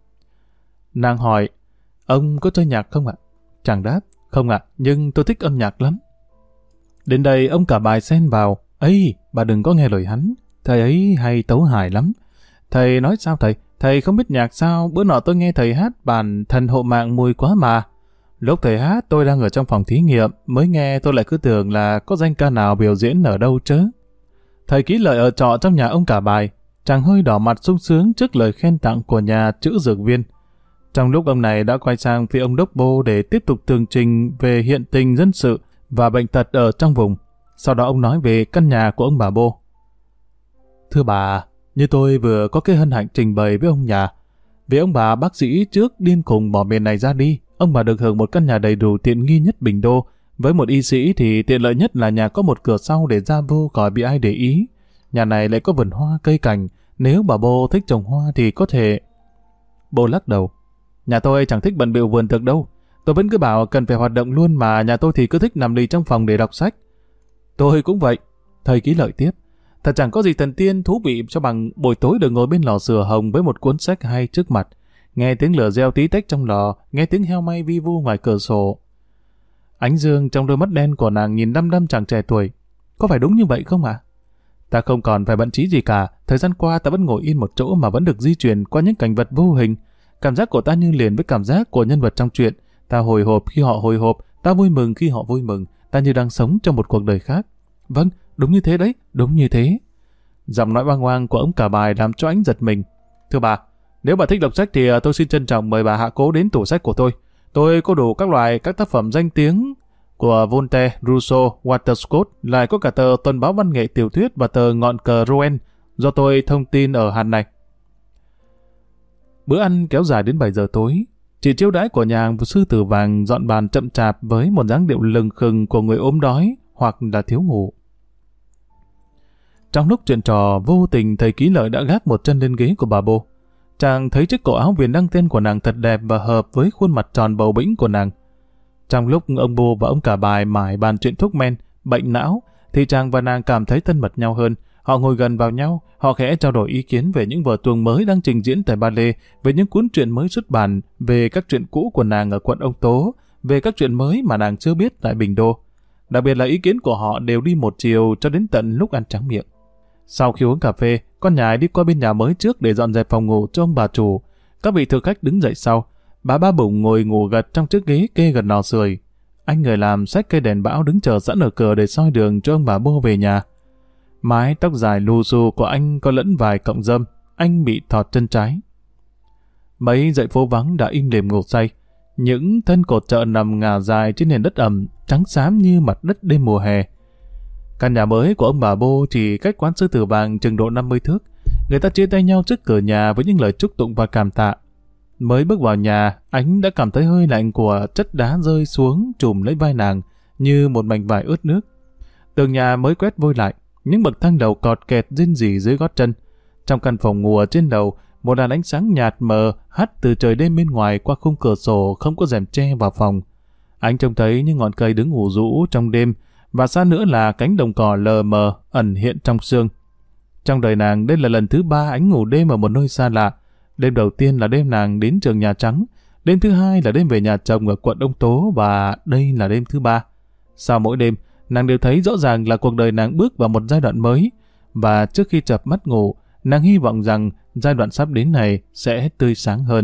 Nàng hỏi, ông có chơi nhạc không ạ? Chàng đáp, không ạ, nhưng tôi thích âm nhạc lắm. Đến đây ông cả bài xen vào, ấy, bà đừng có nghe lời hắn, thầy ấy hay tấu hài lắm. Thầy nói sao thầy? Thầy không biết nhạc sao? Bữa nọ tôi nghe thầy hát bản Thần Hộ Mạng mùi quá mà. Lúc thầy hát tôi đang ở trong phòng thí nghiệm, mới nghe tôi lại cứ tưởng là có danh ca nào biểu diễn ở đâu chớ. Thầy Ký Lợi ở trọ trong nhà ông cả bài, chàng hơi đỏ mặt sung sướng trước lời khen tặng của nhà chữ dược viên. Trong lúc ông này đã quay sang phía ông Đốc Bô để tiếp tục tường trình về hiện tình dân sự và bệnh tật ở trong vùng. Sau đó ông nói về căn nhà của ông bà Bô. Thưa bà, như tôi vừa có cái hân hạnh trình bày với ông nhà, vì ông bà bác sĩ trước điên khùng bỏ miền này ra đi, ông bà được hưởng một căn nhà đầy đủ tiện nghi nhất Bình Đô. Với một y sĩ thì tiện lợi nhất là nhà có một cửa sau để ra vô khỏi bị ai để ý. Nhà này lại có vườn hoa cây cảnh, nếu bà Bô thích trồng hoa thì có thể... Bô lắc đầu. Nhà tôi chẳng thích bận bịu vườn thực đâu. Tôi vẫn cứ bảo cần phải hoạt động luôn mà nhà tôi thì cứ thích nằm lì trong phòng để đọc sách. Tôi cũng vậy. Thầy Ký Lợi tiếp. Thật chẳng có gì thần tiên thú vị cho bằng buổi tối được ngồi bên lò sửa hồng với một cuốn sách hay trước mặt. Nghe tiếng lửa reo tí tách trong lò, nghe tiếng heo may vi vu ngoài cửa sổ. Ánh dương trong đôi mắt đen của nàng nhìn đăm đăm chàng trẻ tuổi. Có phải đúng như vậy không ạ? À? Ta không còn phải bận trí gì cả. Thời gian qua ta vẫn ngồi yên một chỗ mà vẫn được di chuyển qua những cảnh vật vô hình. Cảm giác của ta như liền với cảm giác của nhân vật trong truyện. Ta hồi hộp khi họ hồi hộp, ta vui mừng khi họ vui mừng. Ta như đang sống trong một cuộc đời khác. Vâng, đúng như thế đấy, đúng như thế. Giọng nói băng hoang của ông cả bài làm cho anh giật mình. Thưa bà, nếu bà thích đọc sách thì tôi xin trân trọng mời bà hạ cố đến tủ sách của tôi. Tôi có đủ các loại các tác phẩm danh tiếng của Voltaire, Rousseau, Walter Scott, lại có cả tờ Tuần báo văn nghệ tiểu thuyết và tờ Ngọn cờ Rouen do tôi thông tin ở hàn này. Bữa ăn kéo dài đến bảy giờ tối. Chị chiêu đãi của nhà hàng Sư Tử Vàng dọn bàn chậm chạp với một dáng điệu lừng khừng của người ốm đói hoặc là thiếu ngủ. Trong lúc chuyện trò, vô tình thầy Ký Lợi đã gác một chân lên ghế của bà Bô. Chàng thấy chiếc cổ áo viền đăng tên của nàng thật đẹp và hợp với khuôn mặt tròn bầu bĩnh của nàng. Trong lúc ông Bô và ông cả bài mải bàn chuyện thuốc men, bệnh não, thì chàng và nàng cảm thấy thân mật nhau hơn. Họ ngồi gần vào nhau, họ khẽ trao đổi ý kiến về những vở tuồng mới đang trình diễn tại Ba Lê, về những cuốn truyện mới xuất bản, về các chuyện cũ của nàng ở quận Ông Tố, về các chuyện mới mà nàng chưa biết tại Bình Đô. Đặc biệt là ý kiến của họ đều đi một chiều cho đến tận lúc ăn trắng miệng. Sau khi uống cà phê, con nhài đi qua bên nhà mới trước để dọn dẹp phòng ngủ cho ông bà chủ. Các vị thực khách đứng dậy sau. Bà Ba Bủng ngồi ngủ gật trong chiếc ghế kê gần lò sưởi. Anh người làm xách cây đèn bão đứng chờ sẵn ở cửa để soi đường cho ông bà Bô về nhà. Mái tóc dài lù xù của anh có lẫn vài cọng râm. Anh bị thọt chân trái. Mấy dãy phố vắng đã im lìm ngủ say. Những thân cột chợ nằm ngả dài trên nền đất ẩm, trắng xám như mặt đất đêm mùa hè. Căn nhà mới của ông bà Bô chỉ cách quán Sư Tử Vàng chừng độ năm mươi thước. Người ta chia tay nhau trước cửa nhà với những lời chúc tụng và cảm tạ. Mới bước vào nhà, anh đã cảm thấy hơi lạnh của chất đá rơi xuống trùm lấy vai nàng như một mảnh vải ướt nước. Tường nhà mới quét vôi lại, những bậc thang lầu cọt kẹt rên rỉ dưới gót chân. Trong căn phòng ngủ ở trên lầu, một đàn ánh sáng nhạt mờ hắt từ trời đêm bên ngoài qua khung cửa sổ không có rèm che vào phòng. Anh trông thấy những ngọn cây đứng ngủ rũ trong đêm, và xa nữa là cánh đồng cỏ lờ mờ ẩn hiện trong sương. Trong đời nàng, đây là lần thứ ba anh ngủ đêm ở một nơi xa lạ. Đêm đầu tiên là đêm nàng đến trường Nhà Trắng, đêm thứ hai là đêm về nhà chồng ở quận Ông Tố, và đây là đêm thứ ba. Sau mỗi đêm, nàng đều thấy rõ ràng là cuộc đời nàng bước vào một giai đoạn mới, và trước khi chợp mắt ngủ, nàng hy vọng rằng giai đoạn sắp đến này sẽ tươi sáng hơn.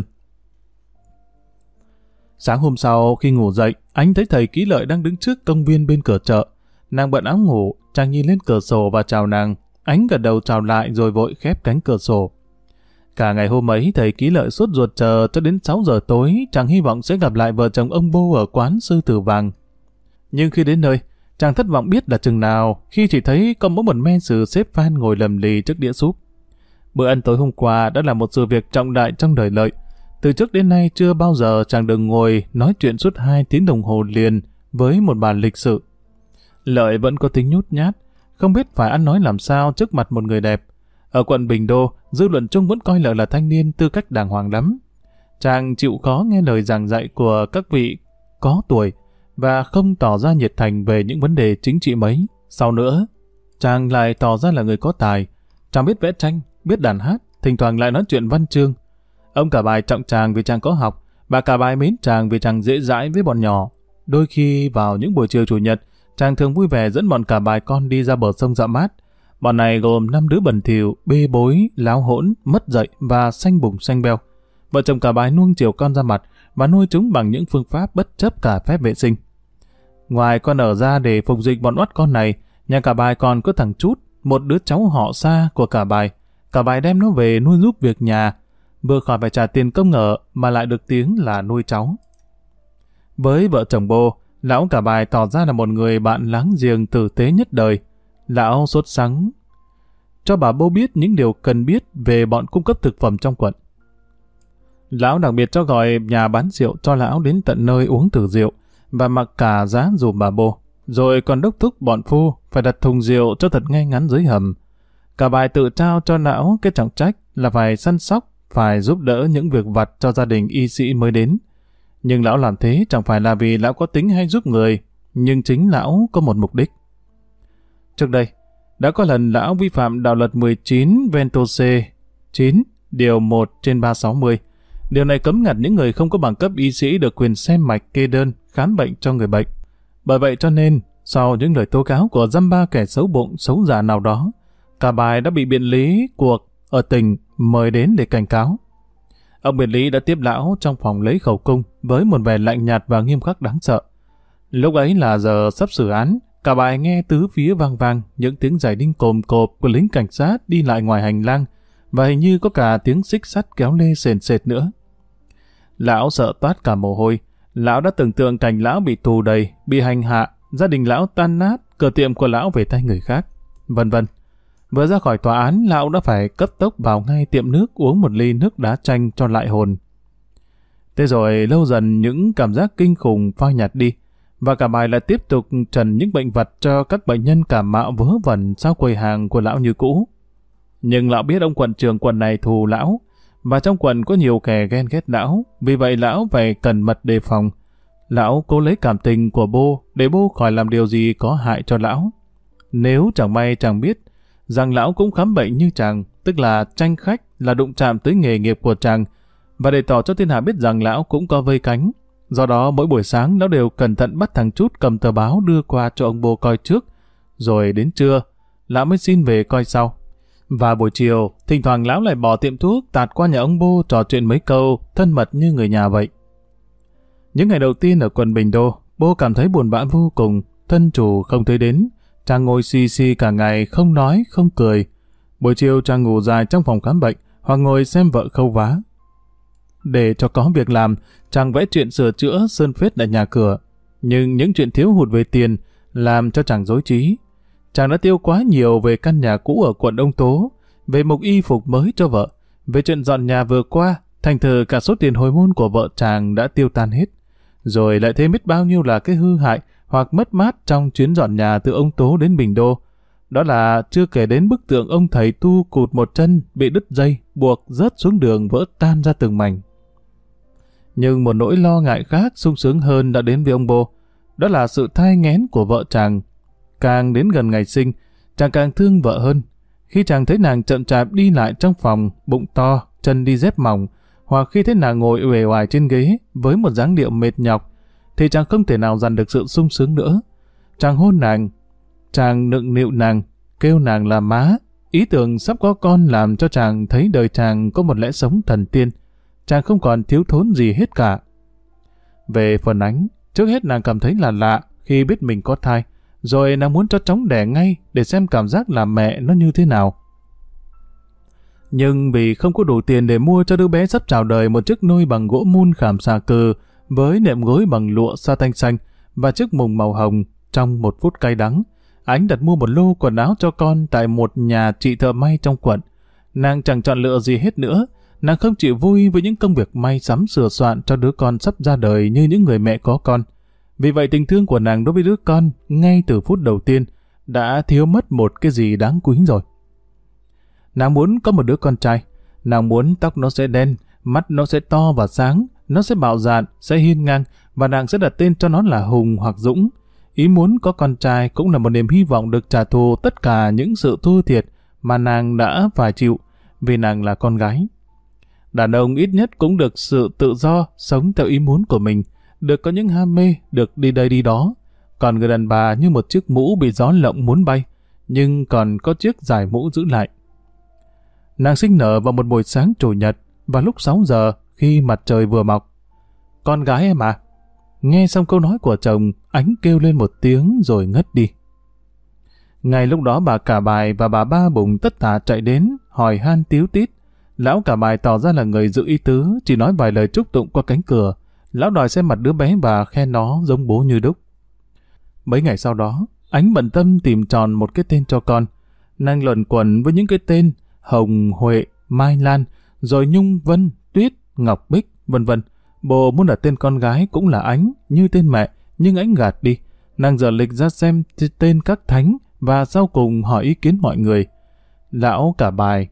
Sáng hôm sau khi ngủ dậy, anh thấy thầy Ký Lợi đang đứng trước công viên bên cửa chợ. Nàng bận áo ngủ, chàng nhìn lên cửa sổ và chào nàng. Anh gật đầu chào lại rồi vội khép cánh cửa sổ. Cả ngày hôm ấy thầy Ký Lợi sốt ruột chờ cho đến sáu giờ tối, chàng hy vọng sẽ gặp lại vợ chồng ông Bô ở quán Sư Tử Vàng. Nhưng khi đến nơi, chàng thất vọng biết là chừng nào khi chỉ thấy có mỗi một men sừ xếp Phan ngồi lầm lì trước đĩa súp. Bữa ăn tối hôm qua đã là một sự việc trọng đại trong đời Lợi. Từ trước đến nay chưa bao giờ chàng được ngồi nói chuyện suốt hai tiếng đồng hồ liền với một bà lịch sự. Lợi vẫn có tính nhút nhát, không biết phải ăn nói làm sao trước mặt một người đẹp. Ở quận Bình Đô, dư luận chung vẫn coi Lợi là thanh niên tư cách đàng hoàng lắm. Chàng chịu khó nghe lời giảng dạy của các vị có tuổi và không tỏ ra nhiệt thành về những vấn đề chính trị mấy. Sau nữa, chàng lại tỏ ra là người có tài. Chàng biết vẽ tranh, biết đàn hát, thỉnh thoảng lại nói chuyện văn chương. Ông Cả Bài trọng chàng vì chàng có học, bà Cả Bài mến chàng vì chàng dễ dãi với bọn nhỏ. Đôi khi vào những buổi chiều chủ nhật, chàng thường vui vẻ dẫn bọn Cả Bài con đi ra bờ sông dạo mát. Bọn này gồm năm đứa bẩn thỉu, bê bối, láo hỗn, mất dạy và xanh bùng xanh beo. Vợ chồng Cả Bài nuông chiều con ra mặt và nuôi chúng bằng những phương pháp bất chấp cả phép vệ sinh. Ngoài con ở ra để phục dịch bọn oắt con này, nhà Cả Bài còn có thằng Chút, một đứa cháu họ xa của Cả Bài. Cả Bài đem nó về nuôi giúp việc nhà, vừa khỏi phải trả tiền công ở mà lại được tiếng là nuôi cháu. Với vợ chồng Bô, lão Cả Bài tỏ ra là một người bạn láng giềng tử tế nhất đời. Lão sốt sắng cho bà Bô biết những điều cần biết về bọn cung cấp thực phẩm trong quận. Lão đặc biệt cho gọi nhà bán rượu cho lão đến tận nơi uống thử rượu và mặc cả giá dùm bà Bô, rồi còn đốc thúc bọn phu phải đặt thùng rượu cho thật ngay ngắn dưới hầm. Cả Bài tự trao cho lão cái trọng trách là phải săn sóc, phải giúp đỡ những việc vặt cho gia đình y sĩ mới đến. Nhưng lão làm thế chẳng phải là vì lão có tính hay giúp người, nhưng chính lão có một mục đích. Trước đây, đã có lần lão vi phạm đạo luật mười chín Ventose chín điều một trên ba trăm sáu mươi. Điều này cấm ngặt những người không có bằng cấp y sĩ được quyền xem mạch, kê đơn, khám bệnh cho người bệnh. Bởi vậy cho nên, sau những lời tố cáo của dăm ba kẻ xấu bụng, xấu giả nào đó, Cả Bài đã bị biện lý cuộc ở tỉnh mời đến để cảnh cáo. Ông biện lý đã tiếp lão trong phòng lấy khẩu cung với một vẻ lạnh nhạt và nghiêm khắc đáng sợ. Lúc ấy là giờ sắp xử án, Cả Bài nghe tứ phía vang vang những tiếng giày đinh cồm cộp của lính cảnh sát đi lại ngoài hành lang, và hình như có cả tiếng xích sắt kéo lê sền sệt nữa. Lão sợ toát cả mồ hôi. Lão đã tưởng tượng cảnh lão bị tù đầy, bị hành hạ, gia đình lão tan nát, cửa tiệm của lão về tay người khác, vân vân. Vừa ra khỏi tòa án, lão đã phải cấp tốc vào ngay tiệm nước uống một ly nước đá chanh cho lại hồn. Thế rồi lâu dần những cảm giác kinh khủng phai nhạt đi, và Cả Bài lại tiếp tục trần những bệnh vật cho các bệnh nhân cảm mạo vớ vẩn sau quầy hàng của lão như cũ. Nhưng lão biết ông quận trưởng quận này thù lão, và trong quận có nhiều kẻ ghen ghét lão, vì vậy lão phải cẩn mật đề phòng. Lão cố lấy cảm tình của Bô để Bô khỏi làm điều gì có hại cho lão. Nếu chẳng may chàng biết rằng lão cũng khám bệnh như chàng, tức là tranh khách, là đụng chạm tới nghề nghiệp của chàng, và để tỏ cho thiên hạ biết rằng lão cũng có vây cánh. Do đó mỗi buổi sáng lão đều cẩn thận bắt thằng Chút cầm tờ báo đưa qua cho ông Bô coi trước, rồi đến trưa lão mới xin về coi sau. Và buổi chiều, thỉnh thoảng lão lại bỏ tiệm thuốc tạt qua nhà ông Bô trò chuyện mấy câu, thân mật như người nhà vậy. Những ngày đầu tiên ở quận Bình Đô, Bô cảm thấy buồn bã vô cùng, thân chủ không thấy đến. Chàng ngồi xì xì cả ngày, không nói, không cười. Buổi chiều chàng ngủ dài trong phòng khám bệnh, hoặc ngồi xem vợ khâu vá. Để cho có việc làm, chàng vẽ chuyện sửa chữa, sơn phết lại nhà cửa. Nhưng những chuyện thiếu hụt về tiền làm cho chàng rối trí. Chàng đã tiêu quá nhiều về căn nhà cũ ở quận Ông Tố, về một y phục mới cho vợ, về chuyện dọn nhà vừa qua, thành thử cả số tiền hồi môn của vợ chàng đã tiêu tan hết. Rồi lại thêm biết bao nhiêu là cái hư hại hoặc mất mát trong chuyến dọn nhà từ Ông Tố đến Bình Đô. Đó là chưa kể đến bức tượng ông thầy tu cụt một chân, bị đứt dây, buộc rớt xuống đường vỡ tan ra từng mảnh. Nhưng một nỗi lo ngại khác sung sướng hơn đã đến với ông Bô. Đó là sự thai nghén của vợ chàng. Càng đến gần ngày sinh, chàng càng thương vợ hơn. Khi chàng thấy nàng chậm chạp đi lại trong phòng, bụng to, chân đi dép mỏng, hoặc khi thấy nàng ngồi uể oải trên ghế với một dáng điệu mệt nhọc, thì chàng không thể nào dằn được sự sung sướng nữa. Chàng hôn nàng, chàng nựng nịu nàng, kêu nàng là má. Ý tưởng sắp có con làm cho chàng thấy đời chàng có một lẽ sống thần tiên. Chàng không còn thiếu thốn gì hết cả. Về phần Ánh, trước hết nàng cảm thấy là lạ khi biết mình có thai, rồi nàng muốn cho chóng đẻ ngay để xem cảm giác làm mẹ nó như thế nào. Nhưng vì không có đủ tiền để mua cho đứa bé sắp chào đời một chiếc nôi bằng gỗ mun khảm xà cừ với nệm gối bằng lụa sa tanh xanh và chiếc mùng màu hồng, trong một phút cay đắng, Ánh đặt mua một lô quần áo cho con tại một nhà chị thợ may trong quận. Nàng chẳng chọn lựa gì hết nữa. Nàng không chịu vui với những công việc may sắm sửa soạn cho đứa con sắp ra đời như những người mẹ có con. Vì vậy tình thương của nàng đối với đứa con ngay từ phút đầu tiên đã thiếu mất một cái gì đáng quý rồi. Nàng muốn có một đứa con trai. Nàng muốn tóc nó sẽ đen, mắt nó sẽ to và sáng, nó sẽ bạo dạn, sẽ hiên ngang, và nàng sẽ đặt tên cho nó là Hùng hoặc Dũng. Ý muốn có con trai cũng là một niềm hy vọng được trả thù tất cả những sự thua thiệt mà nàng đã phải chịu, vì nàng là con gái. Đàn ông ít nhất cũng được sự tự do, sống theo ý muốn của mình, được có những ham mê, được đi đây đi đó. Còn người đàn bà như một chiếc mũ bị gió lộng muốn bay, nhưng còn có chiếc giải mũ giữ lại. Nàng sinh nở vào một buổi sáng chủ nhật, vào lúc sáu giờ khi mặt trời vừa mọc. Con gái em à? Nghe xong câu nói của chồng, Ánh kêu lên một tiếng rồi ngất đi. Ngay lúc đó bà Cả Bài và bà Ba Bùng tất tả chạy đến, hỏi han tíu tít. Lão Cả Bài tỏ ra là người giữ ý tứ, chỉ nói vài lời chúc tụng qua cánh cửa. Lão đòi xem mặt đứa bé và khen nó giống bố như đúc. Mấy ngày sau đó, Ánh bận tâm tìm tròn một cái tên cho con. Nàng luẩn quẩn với những cái tên Hồng, Huệ, Mai Lan, rồi Nhung, Vân, Tuyết, Ngọc Bích, vân vân. Bồ muốn đặt tên con gái cũng là Ánh, như tên mẹ, nhưng Ánh gạt đi. Nàng dở lịch ra xem tên các thánh và sau cùng hỏi ý kiến mọi người. Lão Cả Bài: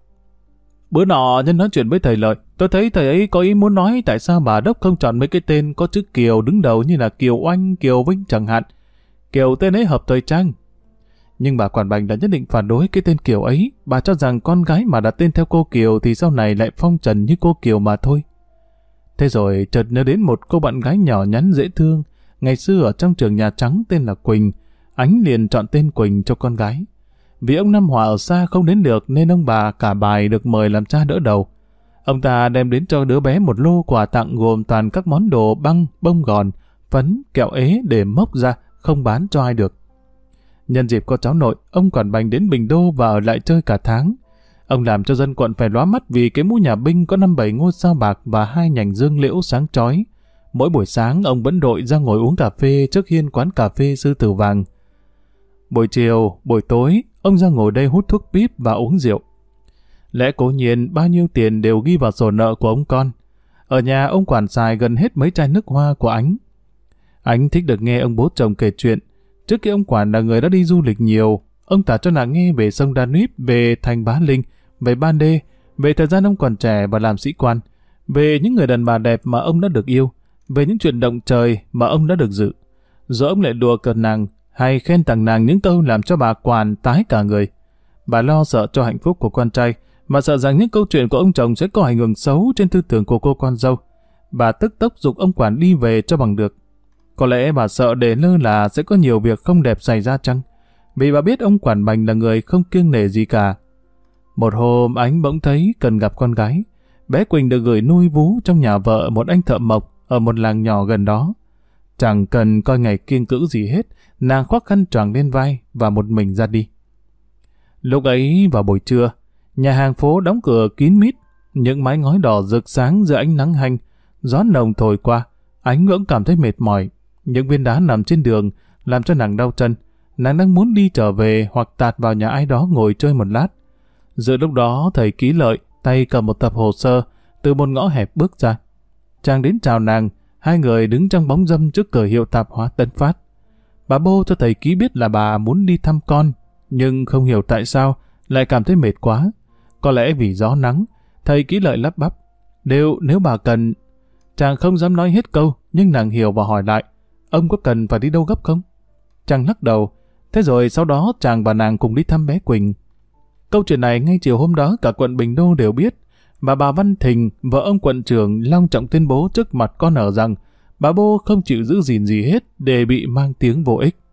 Bữa nọ nhân nói chuyện với thầy Lợi, tôi thấy thầy ấy có ý muốn nói tại sao bà Đốc không chọn mấy cái tên có chữ Kiều đứng đầu như là Kiều Oanh, Kiều Vinh chẳng hạn. Kiều tên ấy hợp thời trang. Nhưng bà Quản Bành đã nhất định phản đối cái tên Kiều ấy. Bà cho rằng con gái mà đặt tên theo cô Kiều thì sau này lại phong trần như cô Kiều mà thôi. Thế rồi chợt nhớ đến một cô bạn gái nhỏ nhắn dễ thương, ngày xưa ở trong trường Nhà Trắng tên là Quỳnh. Ánh liền chọn tên Quỳnh cho con gái. Vì ông Nam Hòa ở xa không đến được nên ông bà Cả Bài được mời làm cha đỡ đầu. Ông ta đem đến cho đứa bé một lô quà tặng gồm toàn các món đồ băng, bông gòn, phấn, kẹo ế để mốc ra, không bán cho ai được. Nhân dịp có cháu nội, ông Quản Bành đến Bình Đô và ở lại chơi cả tháng. Ông làm cho dân quận phải lóa mắt vì cái mũ nhà binh có năm bảy ngôi sao bạc và hai nhành dương liễu sáng chói. Mỗi buổi sáng ông vẫn đội ra ngồi uống cà phê trước hiên quán cà phê Sư Tử Vàng. Buổi chiều, buổi tối, ông ra ngồi đây hút thuốc píp và uống rượu. Lẽ cố nhiên bao nhiêu tiền đều ghi vào sổ nợ của ông con. Ở nhà ông quản xài gần hết mấy chai nước hoa của Ánh. Ánh thích được nghe ông bố chồng kể chuyện. Trước khi ông quản là người đã đi du lịch nhiều, ông tả cho nàng nghe về sông Danube, về thành Bá Linh, về Ban Đê, về thời gian ông còn trẻ và làm sĩ quan, về những người đàn bà đẹp mà ông đã được yêu, về những chuyện động trời mà ông đã được dự. Rồi ông lại đùa cợt nàng, hay khen tặng nàng những câu làm cho bà Quản tái cả người. Bà lo sợ cho hạnh phúc của con trai, mà sợ rằng những câu chuyện của ông chồng sẽ có ảnh hưởng xấu trên tư tưởng của cô con dâu. Bà tức tốc giục ông quản đi về cho bằng được. Có lẽ bà sợ để lơ là sẽ có nhiều việc không đẹp xảy ra chăng? Vì bà biết ông Quản Bành là người không kiêng nể gì cả. Một hôm Ánh bỗng thấy cần gặp con gái. Bé Quỳnh được gửi nuôi vú trong nhà vợ một anh thợ mộc ở một làng nhỏ gần đó. Chẳng cần coi ngày kiêng cữ gì hết, nàng khoác khăn choàng lên vai và một mình ra đi. Lúc ấy vào buổi trưa, nhà hàng phố đóng cửa kín mít, những mái ngói đỏ rực sáng dưới ánh nắng hanh, gió nồng thổi qua, Ánh ngưỡng cảm thấy mệt mỏi. Những viên đá nằm trên đường làm cho nàng đau chân. Nàng đang muốn đi trở về hoặc tạt vào nhà ai đó ngồi chơi một lát. Giữa lúc đó thầy Ký Lợi tay cầm một tập hồ sơ từ một ngõ hẹp bước ra. Chàng đến chào nàng, hai người đứng trong bóng râm trước cửa hiệu tạp hóa Tân Phát. Bà Bô cho thầy Ký biết là bà muốn đi thăm con, nhưng không hiểu tại sao lại cảm thấy mệt quá. Có lẽ vì gió nắng. Thầy Ký Lợi lắp bắp: Đều nếu bà cần. Chàng không dám nói hết câu, nhưng nàng hiểu và hỏi lại: Ông có cần phải đi đâu gấp không? Chàng lắc đầu. Thế rồi sau đó chàng và nàng cùng đi thăm bé Quỳnh. Câu chuyện này ngay chiều hôm đó cả quận Bình Đô đều biết, và bà Văn Thình, vợ ông quận trưởng, long trọng tuyên bố trước mặt con ở rằng bà Bô không chịu giữ gìn gì hết để bị mang tiếng vô ích.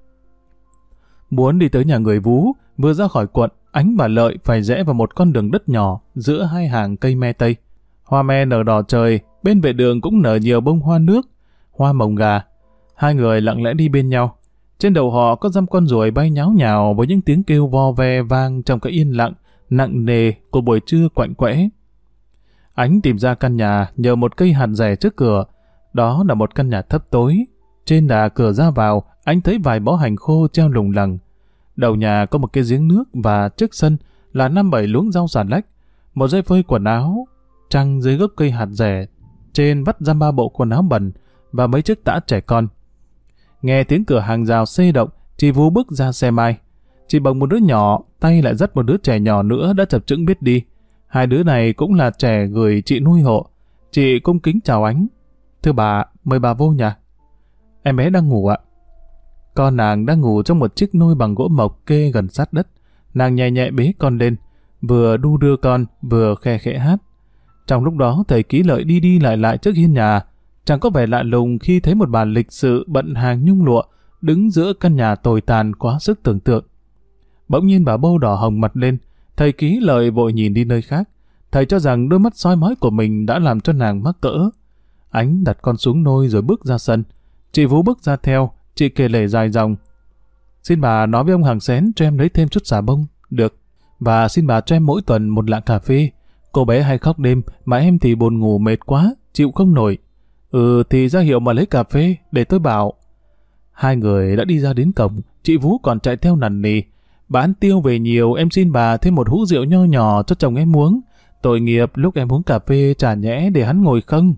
Muốn đi tới nhà người vú, vừa ra khỏi quận, Ánh và Lợi phải rẽ vào một con đường đất nhỏ giữa hai hàng cây me tây. Hoa me nở đỏ trời, bên vệ đường cũng nở nhiều bông hoa nước, hoa mồng gà. Hai người lặng lẽ đi bên nhau. Trên đầu họ có dăm con ruồi bay nháo nhào với những tiếng kêu vo ve vang trong cái yên lặng nặng nề của buổi trưa quạnh quẽ. Ánh tìm ra căn nhà nhờ một cây hạt rẻ trước cửa. Đó là một căn nhà thấp tối. Trên đà cửa ra vào, Ánh thấy vài bó hành khô treo lủng lẳng. Đầu nhà có một cái giếng nước và trước sân là năm bảy luống rau xà lách, một dây phơi quần áo trăng dưới gốc cây hạt rẻ. Trên vắt giam ba bộ quần áo bẩn và mấy chiếc tã trẻ con. Nghe tiếng cửa hàng rào xê động, Chị Vú bước ra xe mai. Chị bồng một đứa nhỏ, tay lại dắt một đứa trẻ nhỏ nữa đã chập chững biết đi. Hai đứa này cũng là trẻ gửi chị nuôi hộ. Chị cung kính chào Ánh. Thưa bà, mời bà vô nhà. Em bé đang ngủ ạ. Con nàng đang ngủ trong một chiếc nôi bằng gỗ mộc kê gần sát đất. Nàng nhẹ nhẹ bế con lên, vừa đu đưa con, vừa khe khẽ hát. Trong lúc đó, thầy Ký Lợi đi đi lại lại trước hiên nhà. Chẳng có vẻ lạ lùng khi thấy một bà lịch sự bận hàng nhung lụa đứng giữa căn nhà tồi tàn quá sức tưởng tượng. Bỗng nhiên bà Bô đỏ hồng mặt lên, thầy Ký Lợi vội nhìn đi nơi khác. Thầy cho rằng đôi mắt soi mói của mình đã làm cho nàng mắc cỡ. Ánh đặt con xuống nôi rồi bước ra sân. Chị Vú bước ra theo, chị kể lể dài dòng. Xin bà nói với ông hàng xén cho em lấy thêm chút xà bông. Được. Và xin bà cho em mỗi tuần một lạng cà phê. Cô bé hay khóc đêm, mà em thì buồn ngủ mệt quá, chịu không nổi. Ừ thì ra hiệu mà lấy cà phê, để tôi bảo. Hai người đã đi ra đến cổng, chị Vú còn chạy theo nằn nì. Bán tiêu về nhiều, em xin bà thêm một hũ rượu nho nhỏ cho chồng em uống. Tội nghiệp lúc em uống cà phê chả nhẽ để hắn ngồi không.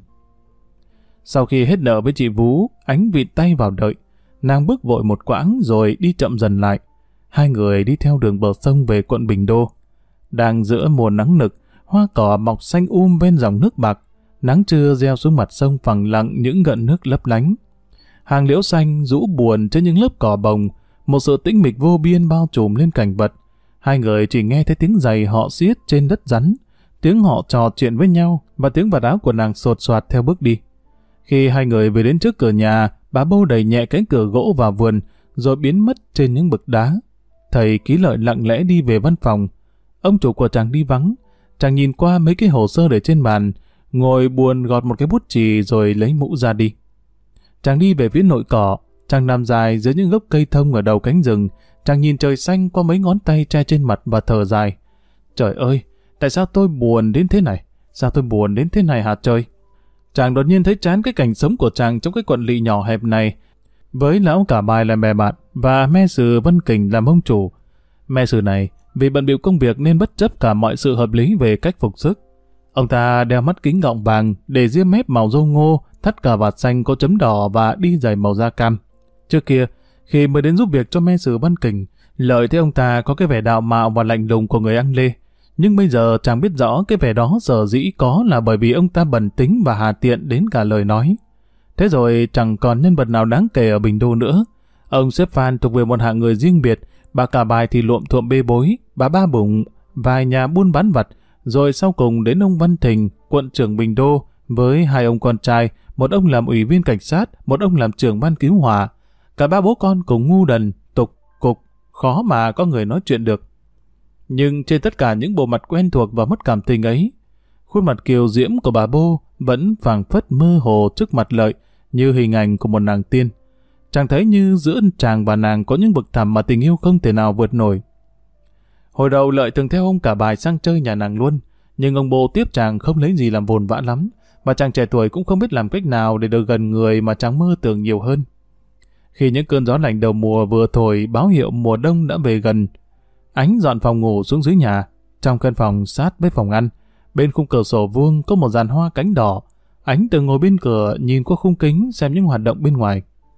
Sau khi hết nợ với chị Vú, Ánh vịn tay vào đợi. Nàng bước vội một quãng rồi đi chậm dần lại. Hai người đi theo đường bờ sông về quận Bình Đô. Đang giữa mùa nắng nực, hoa cỏ mọc xanh um bên dòng nước bạc. Nắng trưa gieo xuống mặt sông phẳng lặng những gợn nước lấp lánh. Hàng liễu xanh rũ buồn trên những lớp cỏ bồng, một sự tĩnh mịch vô biên bao trùm lên cảnh vật. Hai người chỉ nghe thấy tiếng giày họ xiết trên đất rắn, tiếng họ trò chuyện với nhau và tiếng vạt áo của nàng sột soạt theo bước đi. Khi hai người về đến trước cửa nhà, bà Bô đẩy nhẹ cánh cửa gỗ vào vườn, rồi biến mất trên những bực đá. Thầy Ký Lợi lặng lẽ đi về văn phòng. Ông chủ của chàng đi vắng. Chàng nhìn qua mấy cái hồ sơ để trên bàn, ngồi buồn gọt một cái bút chì rồi lấy mũ ra đi. Chàng đi về phía nội cỏ. Chàng nằm dài dưới những gốc cây thông ở đầu cánh rừng. Chàng nhìn trời xanh qua mấy ngón tay che trên mặt và thở dài. Trời ơi, tại sao tôi buồn đến thế này? Sao tôi buồn đến thế này hả trời? Chàng đột nhiên thấy chán cái cảnh sống của chàng trong cái quận lỵ nhỏ hẹp này, với lão Cả Bài làm bè bạn và me sử Vân Kình làm ông chủ. Me sử này vì bận bịu công việc nên bất chấp cả mọi sự hợp lý về cách phục sức. Ông ta đeo mắt kính gọng vàng, để ria mép màu dâu ngô, thắt cà vạt xanh có chấm đỏ và đi giày màu da cam. Trước kia, khi mới đến giúp việc cho me sử Vân Kình, Lợi thấy ông ta có cái vẻ đạo mạo và lạnh lùng của người Ăn Lê. Nhưng bây giờ chàng biết rõ cái vẻ đó sở dĩ có là bởi vì ông ta bẩn tính và hà tiện đến cả lời nói. Thế rồi chẳng còn nhân vật nào đáng kể ở Bình Đô nữa. Ông sếp Phan thuộc về một hạng người riêng biệt, bà Cả Bài thì luộm thuộm bê bối, bà Ba Bủng, vài nhà buôn bán vặt, rồi sau cùng đến ông Văn Thình, quận trưởng Bình Đô, với hai ông con trai, một ông làm ủy viên cảnh sát, một ông làm trưởng ban cứu hỏa. Cả ba bố con cùng ngu đần, tục, cục, khó mà có người nói chuyện được. Nhưng trên tất cả những bộ mặt quen thuộc và mất cảm tình ấy, khuôn mặt kiều diễm của bà Bô vẫn phảng phất mơ hồ trước mặt Lợi như hình ảnh của một nàng tiên. Chàng thấy như giữa chàng và nàng có những vực thẳm mà tình yêu không thể nào vượt nổi. Hồi đầu Lợi từng theo ông Cả Bài sang chơi nhà nàng luôn, nhưng ông Bô tiếp chàng không lấy gì làm vồn vã lắm, và chàng trẻ tuổi cũng không biết làm cách nào để được gần người mà chàng mơ tưởng nhiều hơn. Khi những cơn gió lạnh đầu mùa vừa thổi báo hiệu mùa đông đã về gần, Ánh dọn phòng ngủ xuống dưới nhà. Trong căn phòng sát với phòng ăn, bên khung cửa sổ vuông có một dàn hoa cánh đỏ. Ánh từng ngồi bên cửa nhìn qua khung kính xem những hoạt động bên ngoài.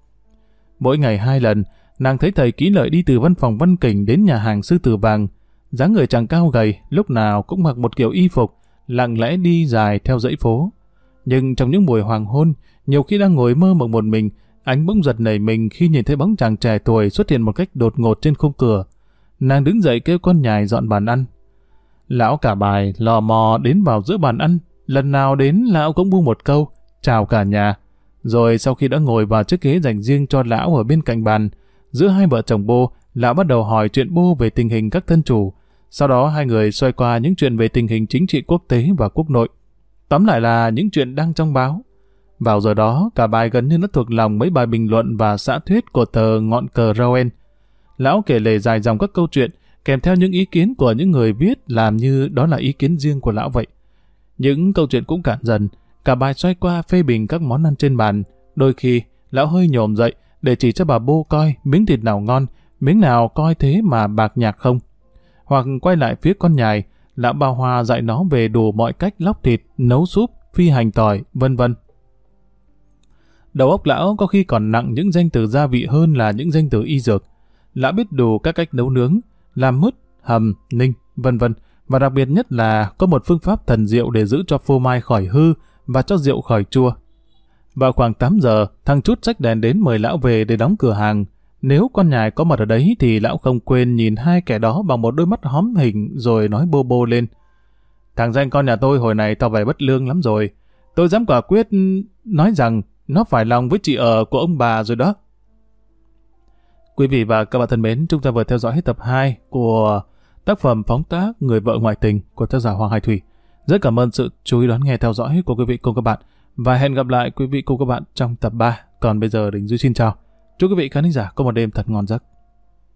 Mỗi ngày hai lần, nàng thấy thầy Ký Lợi đi từ văn phòng Văn Kình đến nhà hàng Sư Tử Vàng. Dáng người chàng cao gầy, lúc nào cũng mặc một kiểu y phục, lặng lẽ đi dài theo dãy phố. Nhưng trong những buổi hoàng hôn, nhiều khi đang ngồi mơ mộng một mình, Ánh bỗng giật nảy mình khi nhìn thấy bóng chàng trẻ tuổi xuất hiện một cách đột ngột trên khung cửa. Nàng đứng dậy kêu con nhài dọn bàn ăn. Lão Cả Bài lò mò đến vào giữa bàn ăn, lần nào đến lão cũng buông một câu chào cả nhà. Rồi sau khi đã ngồi vào chiếc ghế dành riêng cho lão ở bên cạnh bàn, giữa hai vợ chồng Bô, lão bắt đầu hỏi chuyện Bô về tình hình các thân chủ. Sau đó hai người xoay qua những chuyện về tình hình chính trị quốc tế và quốc nội. Tóm lại là những chuyện đăng trong báo. Vào giờ đó, Cả Bài gần như đã thuộc lòng mấy bài bình luận và xã thuyết của tờ Ngọn Cờ Rouen. Lão kể lể dài dòng các câu chuyện, kèm theo những ý kiến của những người viết làm như đó là ý kiến riêng của lão vậy. Những câu chuyện cũng cạn dần, Cả Bài xoay qua phê bình các món ăn trên bàn. Đôi khi, lão hơi nhổm dậy để chỉ cho bà Bô coi miếng thịt nào ngon, miếng nào coi thế mà bạc nhạc không. Hoặc quay lại phía con nhài, lão bao hoa dạy nó về đủ mọi cách lóc thịt, nấu súp, phi hành tỏi, vân vân. Đầu óc lão có khi còn nặng những danh từ gia vị hơn là những danh từ y dược. Lão biết đủ các cách nấu nướng, làm mứt, hầm, ninh, vân vân. Và đặc biệt nhất là có một phương pháp thần diệu để giữ cho phô mai khỏi hư và cho rượu khỏi chua. Vào khoảng tám giờ, thằng Chút xách đèn đến mời lão về để đóng cửa hàng. Nếu con nhài có mặt ở đấy thì lão không quên nhìn hai kẻ đó bằng một đôi mắt hóm hình rồi nói bô bô lên. Thằng danh con nhà tôi hồi này tao về bất lương lắm rồi. Tôi dám quả quyết nói rằng nó phải lòng với chị ở của ông bà rồi đó. Quý vị và các bạn thân mến, chúng ta vừa theo dõi hết tập hai của tác phẩm Phóng tác Người vợ ngoại tình của tác giả Hoàng Hải Thủy. Rất cảm ơn sự chú ý đón nghe theo dõi của quý vị cùng các bạn. Và hẹn gặp lại quý vị cùng các bạn trong tập ba. Còn bây giờ Đình Duy xin chào. Chúc quý vị khán giả có một đêm thật ngon giấc.